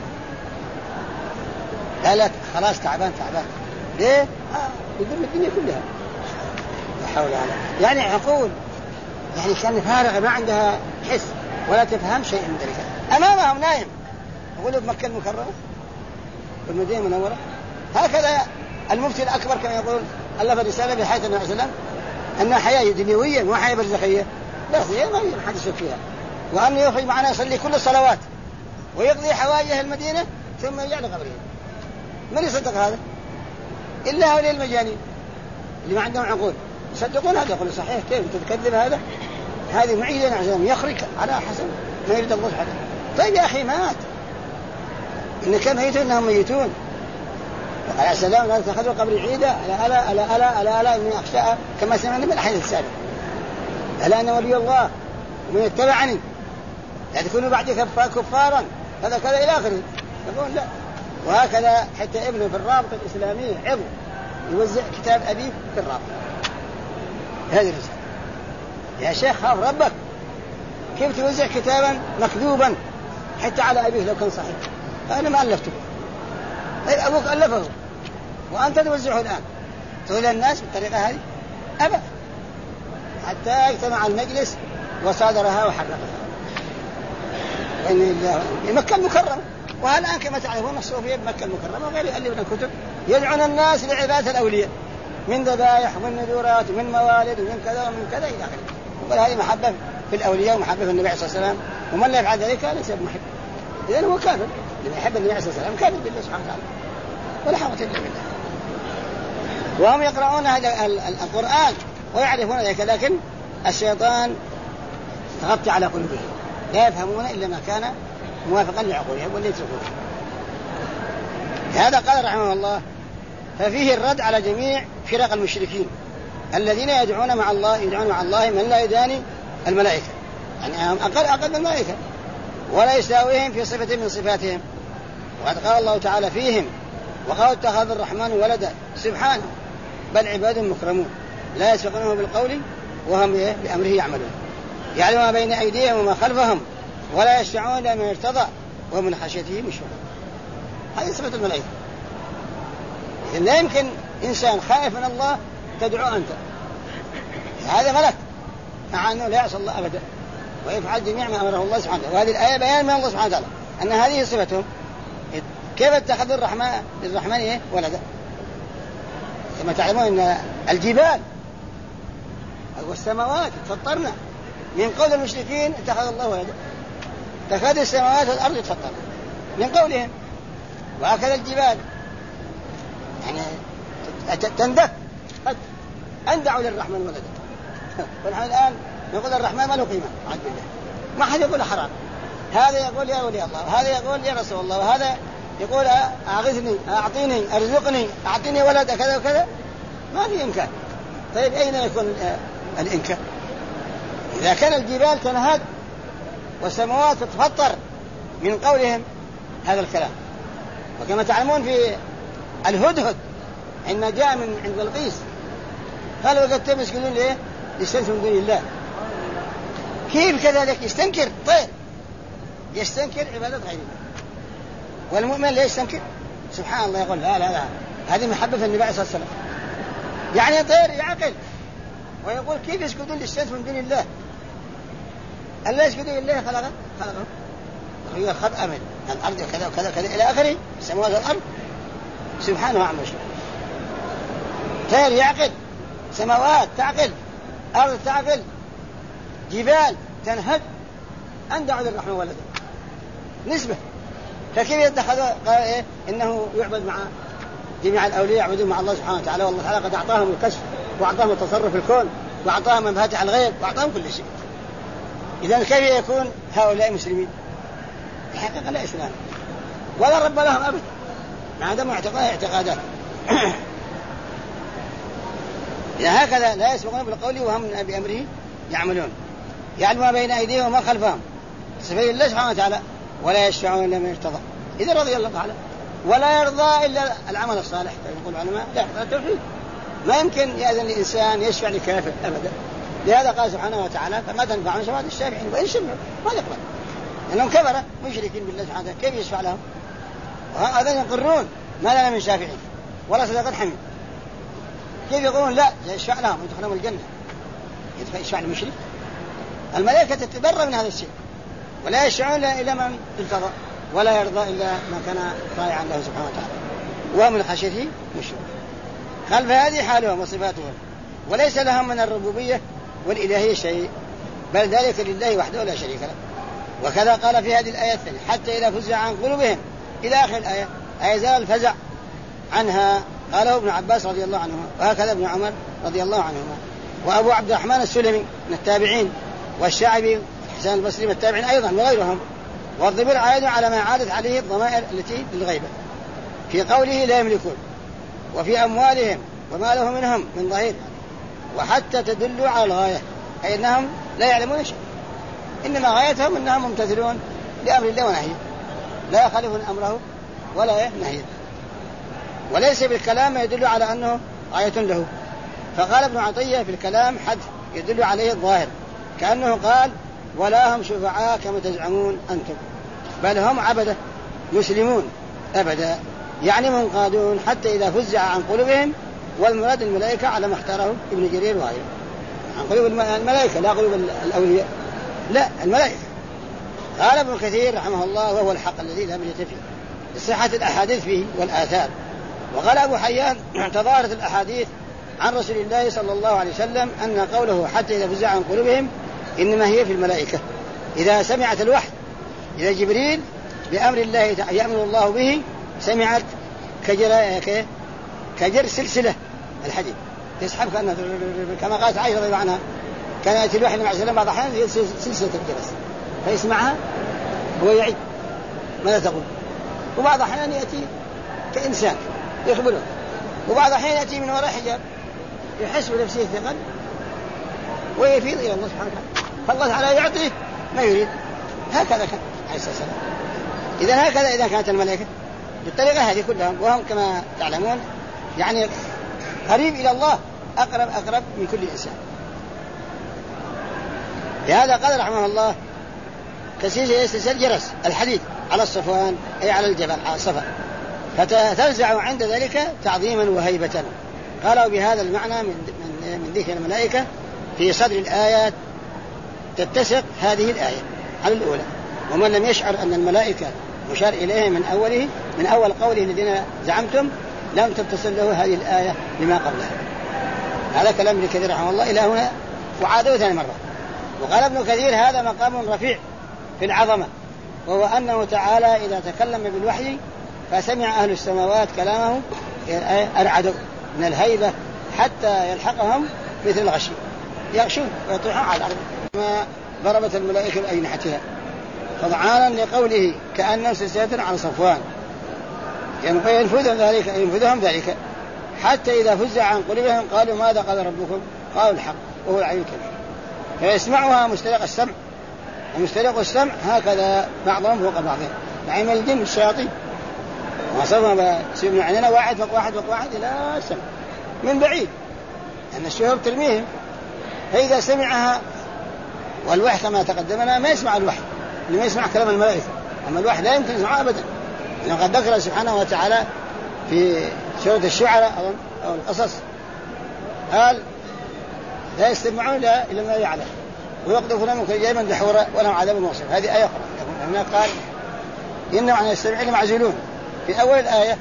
A: لا خلاص تعبان ليه؟ يدم الدنيا كلها، لا حول ولا قوة. يعني عقول يعني كان فارغة ما عندها حس ولا تفهم شيء من ذلك. أمامهم نايم، يقولوا بمكة المكرمة والمدينة المنورة. هكذا المفتي الأكبر كما يقول ألف الرسالة بحيث النبي صلى الله عليه وسلم أنها حياة دنيوية وحياة برزخية، لا ما يحدث فيها، وأنه يخرج معنا يصلي كل الصلوات ويقضي حوائجه المدينة ثم يرجع لقبره. من يصدق هذا؟ إلا هؤلاء المجانين اللي ما عندهم عقول يصدقون هذا، يقولون صحيح كيف تتكذب هذا؟ هذه معيدة عشان يخرج على حسب ما يريد الله سبحانه. طيب يا أخي مات، إنك ميت إنهم ميتون. وقال عليه السلام: لا تتخذوا قبري عيدا، ألا إني أخشى كما سمعنا من الحديث السابق، ألا أنا ولي الله ومن يتبعني لا تكونوا بعد كفارا، هذا كذا إلى آخره. يقول لا. وهكذا حتى ابنه في الرابطة الإسلامية عضو يوزع كتاب أبيه في الرابطة. هذه الرسالة: يا شيخ خاف ربك، كيف توزع كتابا مكذوبا حتى على أبيه لو كان صحيح؟ أنا ما ألفته. طيب أبوك ألفه وأنت توزعه الآن، تقول الناس بالطريقة هذه؟ أبدا، حتى اجتمع المجلس وصادرها وحرقها. مكة المكرمة. والآن كما تعرفون الصوفية بمكة المكرمة وغير يؤلفون الكتب يدعون الناس لعبادة الأولياء من ذبائح ومن نذورات ومن موالد ومن كذا ومن كذا إلى آخره. وقال هذه محبة في الأولياء ومحبة في النبي صلى الله عليه وسلم، ومن لا يفعل ذلك ليس بمحب، إذن هو كافر. اللي يحب النبي صلى الله عليه وسلم كافر بالله سبحانه وتعالى ولا حول إلا بالله. وهم يقرؤون هذا القرآن ويعرفون ذلك، لكن الشيطان تغطي على قلوبهم، لا يفهمون إلا ما كان موافقا لعقولهم واللي يتركونه. هذا قال رحمه الله: ففيه الرد على جميع فرق المشركين الذين يدعون مع الله من لا يداني الملائكة، يعني أقل من الملائكة ولا يساويهم في صفة من صفاتهم. وقد قال الله تعالى فيهم: وقالوا اتخذ الرحمن ولدا، سبحانه بل عباد مكرمون لا يسبقونه بالقول وهم بأمره يعملون، يعلم ما بين أيديهم وما خلفهم ولا يشفعون إلا من ارتضى ومن خشيته مشفقون. هذه صفة الملائكة. لا يمكن إنسان خائف من الله تدعو أنت، هذا ملك مع أنه لا يعصي الله أبدا ويفعل جميع ما أمره الله سبحانه وتعالى. وهذه الآية بيان من الله سبحانه وتعالى أن هذه صفتهم. كيف اتخذ الرحمن ولدا؟ كما تعلمون أن الجبال والسماوات تفطرنا من قول المشركين اتخذ الله ولدا، تكاد السماوات والأرض تفطرن من قولهم. وهكذا الجبال يعني تندك أن دعوا للرحمن ولدا. ونحن الآن نقول الرحمن ما له قيمة عاد بالله، ما حد يقول حرام. هذا يقول يا ولي الله، وهذا يقول يا رسول الله، وهذا يقول أغثني، أعطيني، أرزقني، أعطيني ولد كذا وكذا. ما في إمكان. طيب أين يكون الإمكان؟ إذا كان الجبال تنهد والسماوات تتفطر من قولهم هذا الكلام. وكما تعلمون في الهدهد عندما جاء من عند بلقيس قالوا قد تمسكون ليه يستنكر من دون الله. كيف كذلك يستنكر؟ طيب يستنكر عبادة غير الله. والمؤمن لا يستنكر؟ سبحان الله، يقول لا لا لا هذه محبة النبي عليه الصلاة والسلام. يعني طير يعقل ويقول كيف يسجدون للشمس من دون الله؟ ألا يسجدون لله خلقه وهي خلق من الأرض كذا وكذا كذا إلى آخره، السماوات والأرض سبحانه عما يشاء. طير يعقل، سماوات تعقل، أرض تعقل، جبال تنهد أن دعوا للرحمن ولدا نسبة. فكيف يتخذ قال إيه إنه يعبد مع جميع الأولياء يعبدون مع الله سبحانه وتعالى، والله تعالى قد أعطاهم الكشف وأعطاهم التصرف في الكون وأعطاهم مفاتيح الغيب وأعطاهم كل شيء. إذن كيف يكون هؤلاء مسلمين؟ الحقيقة لا إسلام ولا رب لهم أبدا، ما عندهم اعتقادات. إذا هكذا لا يسبقون بالقول وهم بأمره يعملون، يعلم ما بين أيديهم وما خلفهم سبيل الله سبحانه وتعالى، ولا يشفعون إلا من ارتضى. إذا رضي الله تعالى ولا يرضى إلا العمل الصالح. يقول العلماء لا يرضى التوحيد، ما يمكن يأذن لإنسان يشفع لكافر أبدا. لهذا قال سبحانه وتعالى فما تنفعهم شفاعة الشافعين وإن شفعوا ما يقبل، لأنهم كفروا مشركين بالله سبحانه وتعالى، كيف يشفع لهم؟ وهذا يقرون ما لنا من شافعين ولا صدقة حميد، كيف يقولون لا يشفع لهم يدخلهم الجنة؟ يشفع المشرك؟ الملائكة تتبرأ من هذا الشيء، ولا يشفعون إلا من ارتضى، ولا يرضى إلا ما كان طائعا له سبحانه وتعالى ومن خشيته مشرك. قال فهذه حالهم وصفاتهم، وليس لهم من الربوبية والإلهية شيء، بل ذلك لله وحده لا شريك له. وكذا قال في هذه الآية الثانية حتى إذا فزع عن قلوبهم إلى آخر الآية، أي زال الفزع عنها. قاله ابن عباس رضي الله عنهما، وهكذا ابن عمر رضي الله عنهما، وأبو عبد الرحمن السلمي من التابعين، والشعبي حسين البصري من التابعين أيضا وغيرهم. والضمير عائد على ما عادت عليه الضمائر التي للغيبة في قوله لا يملكون، وفي أموالهم وما له منهم من ظهير، وحتى تدل على الغاية، أي أنهم لا يعلمون شيء، إنما غايتهم أنهم ممتثلون لأمر الله ونهيه، لا يخالفون أمره ولا نهيه. وليس بالكلام ما يدل على أنه غاية له. فقال ابن عطية في الكلام حد يدل عليه الظاهر، كأنه قال ولا هم شفعاء كما تزعمون أنتم، بل هم عبدة مسلمون أبدا، يعني منقادون حتى إذا فزع عن قلوبهم. والمراد الملائكة على ما اختاره ابن جرير وغيره، عن قلوب الملائكة لا قلوب الأولياء، لا الملائكة. قال ابن كثير رحمه الله وهو الحق الذي لا مرية فيه لصحة الأحاديث فيه والآثار. وقال أبو حيان تظاهرت الأحاديث عن رسول الله صلى الله عليه وسلم أن قوله حتى إذا فزع عن قلوبهم إنما هي في الملائكة إذا سمعت الوحي، إذا جبريل بأمر الله يأمر الله به سمعت كجر سلسلة الحديد تسحب كما قالت عائشة رضي الله عنها كان يأتي الوحي النبي عليه الصلاة والسلام بعض الأحيان سلسلة الجرس فيسمعها هو يعيد ماذا تقول، وبعض الأحيان يأتي كإنسان يخبره، وبعض الأحيان يأتي من وراء حجاب يحس بنفسه الثقل ويفيض إلى الله سبحانه وتعالى، فالله تعالى يعطيه ما يريد. هكذا كان عليه الصلاة والسلام. إذن هكذا إذا كانت الملائكة بالطريقة هذه كلهم، وهم كما تعلمون يعني قريب إلى الله أقرب من كل إنسان. لهذا قال رحمه الله كسيسة يستسل جرس الحديد على الصفوان أي على الجبل على الصفا، فتفزع عند ذلك تعظيما وهيبة. قالوا بهذا المعنى من ذكر الملائكة في صدر الآيات تتسق هذه الآية على الأولى. ومن لم يشعر أن الملائكة مشار إليه من أول قوله الذين زعمتم لم تتصل له هذه الآية لما قبلها. هذا كلام ابن كثير رحمه الله إلى هنا وعاده ثاني مرة. وقال ابن كثير هذا مقام رفيع في العظمة، وهو أنه تعالى إذا تكلم بالوحي فسمع أهل السماوات كلامه أرعدوا من الهيبة حتى يلحقهم مثل الغشي، يغشون ويطيحون على الأرض ما ضربت الملائكة بأجنحتها فضعانا لقوله كأنه سلسلة على صفوان، يعني ينفذهم ذلك حتى إذا فزع عن قلوبهم قالوا ماذا قال ربكم؟ قالوا الحق وهو العلي الكبير. فيسمعها مستلق السمع، ومستلق السمع هكذا بعضهم فوق بعضهم، يعني الجن الشياطين وصلنا بسيبنا عندنا واحد فوق واحد فوق واحد إلى السمع من بعيد أن الشهب ترميهم. فإذا سمعها والوحي كما تقدمنا ما يسمع الوحي، لما يسمع كلام الملائكة، أما الوحي لا يمكن يسمعه أبدا. لقد ذكر سبحانه وتعالى في سورة الشعراء أو القصص قال لا يستمعون إلى ما يعلم ويقذفون منك جيما دحورا ولهم عذاب واصب. هذه آية أخرى. هنا قال إنهم عن السمع لمعزولون في أول الآية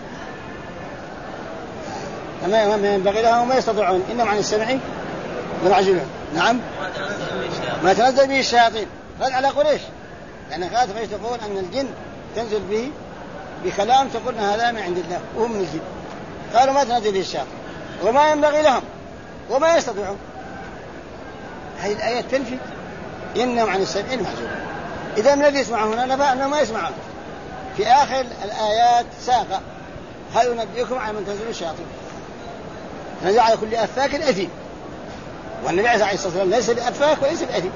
A: ما ينبغي لهم وما يستطيعون، إنهم عن السمع لمعزولون. نعم ما تنزل به الشياطين رد على قريش، لأن قالت قريش تقول أن الجن تنزل به بكلام تقول هذا من عند الله وهم من الجن. قالوا ما تنزل به الشياطين وما ينبغي لهم وما يستطيعون. هذه الآية تنفي إنهم عن السمع لمعزولون. إذا من الذي يسمعون هنا نبأ أنهم ما يسمعون. في آخر الآيات ساق هل ينبئكم عن من تنزل الشياطين نزل على كل أفاك أثيم، والنبي عليه الصلاة والسلام ليس بأفاك وليس بأثيم،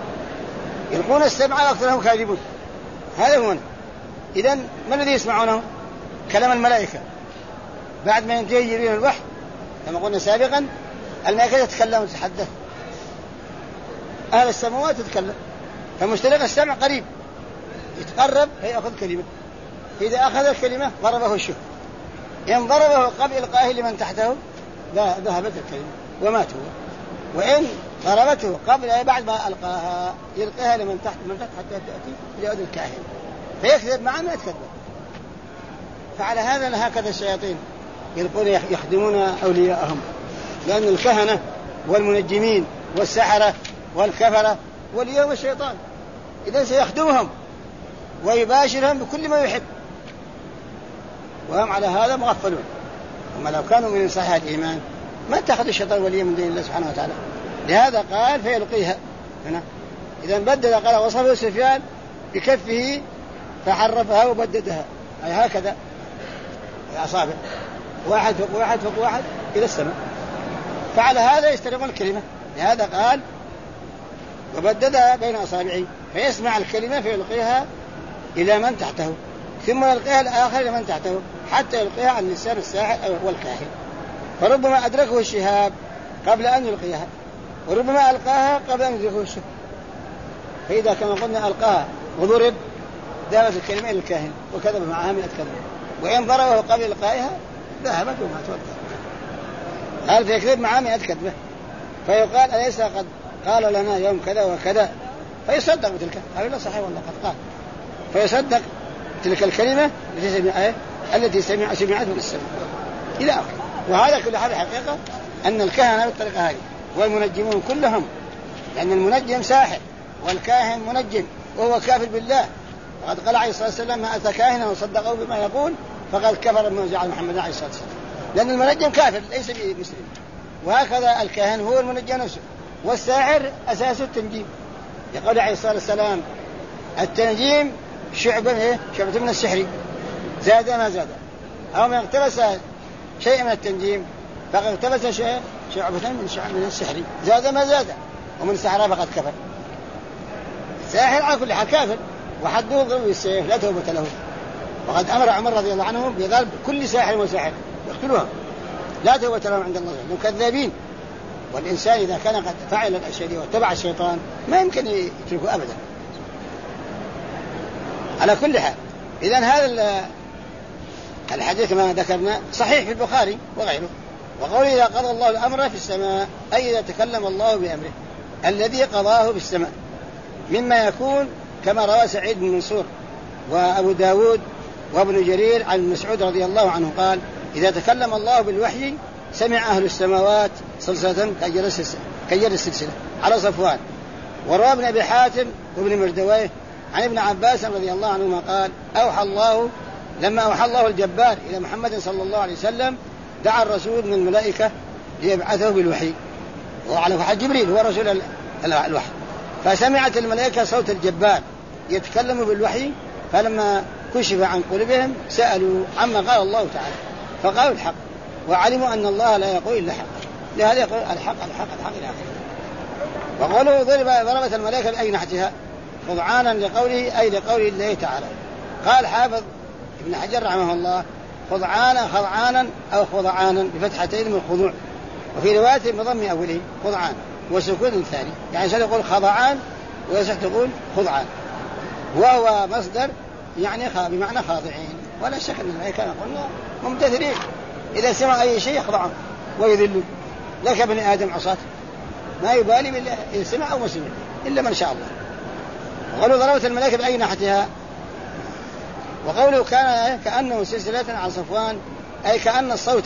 A: يلقون السمع وأكثرهم كاذبون. هذا هو. إذن من الذي يسمعونه؟ كلام الملائكة بعد ما ينتهي يجرين الوحي كما قلنا سابقا. الملائكة تتكلم وتتحدث، أهل السماوات تتكلم، فمستلق السمع قريب يتقرب فيأخذ كلمة، إذا أخذ الكلمة ضربه الشهر، إن ضربه قبل إلقائه لمن تحته ذهبت الكلمة ومات هو، وإن ضربته قبل بعد ما ألقاها يلقيها لمن تحت حتى تأتي ليعود الكاهن فيكذب معه ما يتكذب. فعلى هذا هكذا الشياطين يلقون يخدمون أولياءهم، لأن الكهنة والمنجمين والسحرة والكفرة واليوم الشيطان إذا سيخدمهم ويباشرهم بكل ما يحب، وهم على هذا مغفلون. أما لو كانوا من صحيح الإيمان ما اتخذ الشيطان وليا من دين الله سبحانه وتعالى. لهذا قال فيلقيها هنا. إذا بدد قال وصفه سفيان بكفه فحرفها وبددها، أي هكذا الأصابع واحد فوق واحد فوق واحد إلى السماء، فعلى هذا يسترقون الكلمة. لهذا قال وبددها بين أصابعه فيسمع الكلمة فيلقيها إلى من تحته ثم يلقيها الآخر إلى من تحته حتى يلقيها عن لسان الساحر والكاهن، فربما أدركه الشهاب قبل أن يلقيها وربما ألقاها قبل أن يدركه الشهاب. فإذا كما قلنا ألقاها وضرب ذهبت الكلمة إلى الكاهن وكذب معها من الكذب، وإن ضربه قبل إلقائها ذهبت وما توقف. قال فيكذب معها من الكذبة فيقال أليس قد قال لنا يوم كذا وكذا، فيصدق بتلك هذا صحيح والله قد قال، فيصدق تلك الكلمة التي سمعت من السماء إلى آخره. وهذا كل هذا حقيقة أن الكهنة بالطريقة هذه والمنجمون كلهم، لأن المنجم ساحر والكاهن منجم وهو كافر بالله، وقد قال عليه الصلاة والسلام ما أتى كاهنا وصدقه بما يقول فقد كفر بما جعل محمد عليه الصلاة والسلام، لأن المنجم كافر ليس بمسلم. وهكذا الكاهن هو المنجم نفسه، والساحر أساس التنجيم. يقول عليه الصلاة والسلام التنجيم شعبة من السحر زاد ما زاد، أو من اقتبس شيء من التنجيم فقد اقتبس شعبة من السحر زاد ما زاد، ومن سحر فقد كفر. الساحر على كل حال كافر وحده ضرب بالسيف لا توبة له، وقد أمر عمر رضي الله عنه بضرب كل ساحر وساحر يقتلوهم لا توبة لهم عند الله مكذبين. والإنسان إذا كان قد فعل الأشياء واتبع الشيطان ما يمكن يتركه أبدا على كل حال. إذن هذا الحديث كما ذكرنا صحيح في البخاري وغيره. وقول إذا قضى الله الأمر في السماء أي إذا تكلم الله بأمره الذي قضاه في السماء، مما يكون كما روى سعيد بن منصور وأبو داود وابن جرير عن مسعود رضي الله عنه قال إذا تكلم الله بالوحي سمع أهل السماوات صلصة كجر السلسلة على صفوان. وروى ابن أبي حاتم وابن مردويه عن ابن عباس رضي الله عنهما قال لما أوحى الله الجبار إلى محمد صلى الله عليه وسلم دعا الرسول من الملائكة ليبعثه بالوحي، وعلى وحي جبريل هو رسول الوحي، فسمعت الملائكة صوت الجبار يتكلم بالوحي، فلما كشف عن قلوبهم سألوا عما قال الله تعالى فقالوا الحق، وعلموا أن الله لا يقول إلا حق، لهذا يقول الحق الحق الحق إلى آخره. وقالوا ضربت الملائكة بأجنحتها خضعانا لقوله أي لقول الله تعالى. قال حافظ ابن حجر رحمه الله خضعانا أو خضعانا بفتحتين من الخضوع، وفي رواية بضم أوله خضعان وسكون الثاني، يعني سيقول خضعان ويصح تقول خضعان، وهو مصدر يعني بمعنى خاضعين. ولا شك أن الملائكة قلنا ممتثلين، إذا سمع أي شيء يخضعون ويذلون، لك ابن آدم عصاته ما يبالي بالله إذا سمع أو ما سمع إلا من شاء الله. وقالوا ضربت الملائكة بأجنحتها. وقوله كان كأنه سلسلة عن صفوان أي كأن الصوت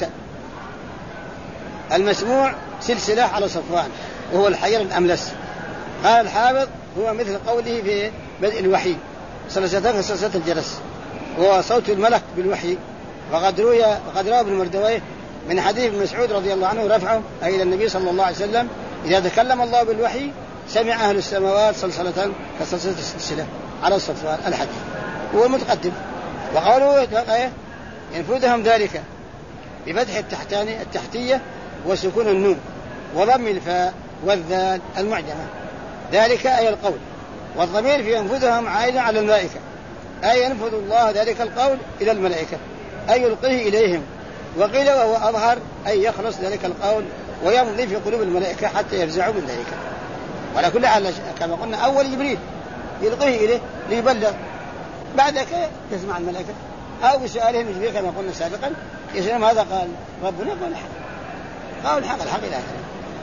A: المسموع سلسلة على صفوان وهو الحجر الأملس. قال الحافظ هو مثل قوله في بدء الوحي سلسلة الجرس، وهو صوت الملك بالوحي. وقد روى ابن مردويه من حديث ابن مسعود رضي الله عنه رفعه أي إلى النبي صلى الله عليه وسلم إذا تكلم الله بالوحي سمع أهل السماوات صلصلة كصلصلة السلسلة على صفوان الحديث هو متقدم. وقالوا ينفذهم ذلك بفتح التحتية وسكون النون وضم الفاء والذال المعجمة، ذلك أي القول، والضمير في ينفذهم عائد على الملائكة أي ينفذ الله ذلك القول إلى الملائكة أي يلقيه إليهم. وقيل وهو أظهر أي يخلص ذلك القول ويمضي في قلوب الملائكة حتى يفزعوا من ذلك. وعلى كل حال كما قلنا أول جبريل يلقيه إليه ليبلغ، بعدك يسمع الملائكة أو بسؤالهم جبريل كما قلنا سابقا يسألهم هذا قال ربنا قال الحق، قال الحق الحق إلى آخره.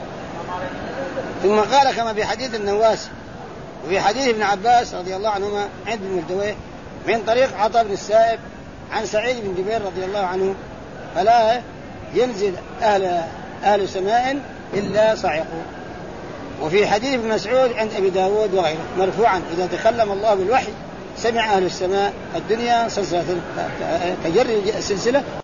A: ثم قال كما في حديث النواس وفي حديث ابن عباس رضي الله عنهما عند المردويه من طريق عطاء بن السائب عن سعيد بن جبير رضي الله عنه فلا ينزل أهل سماء إلا صعقوا. وفي حديث ابن مسعود عند أبي داود وغيره مرفوعا إذا تكلم الله بالوحي سمع أهل السماء الدنيا سلسلة كجر السلسلة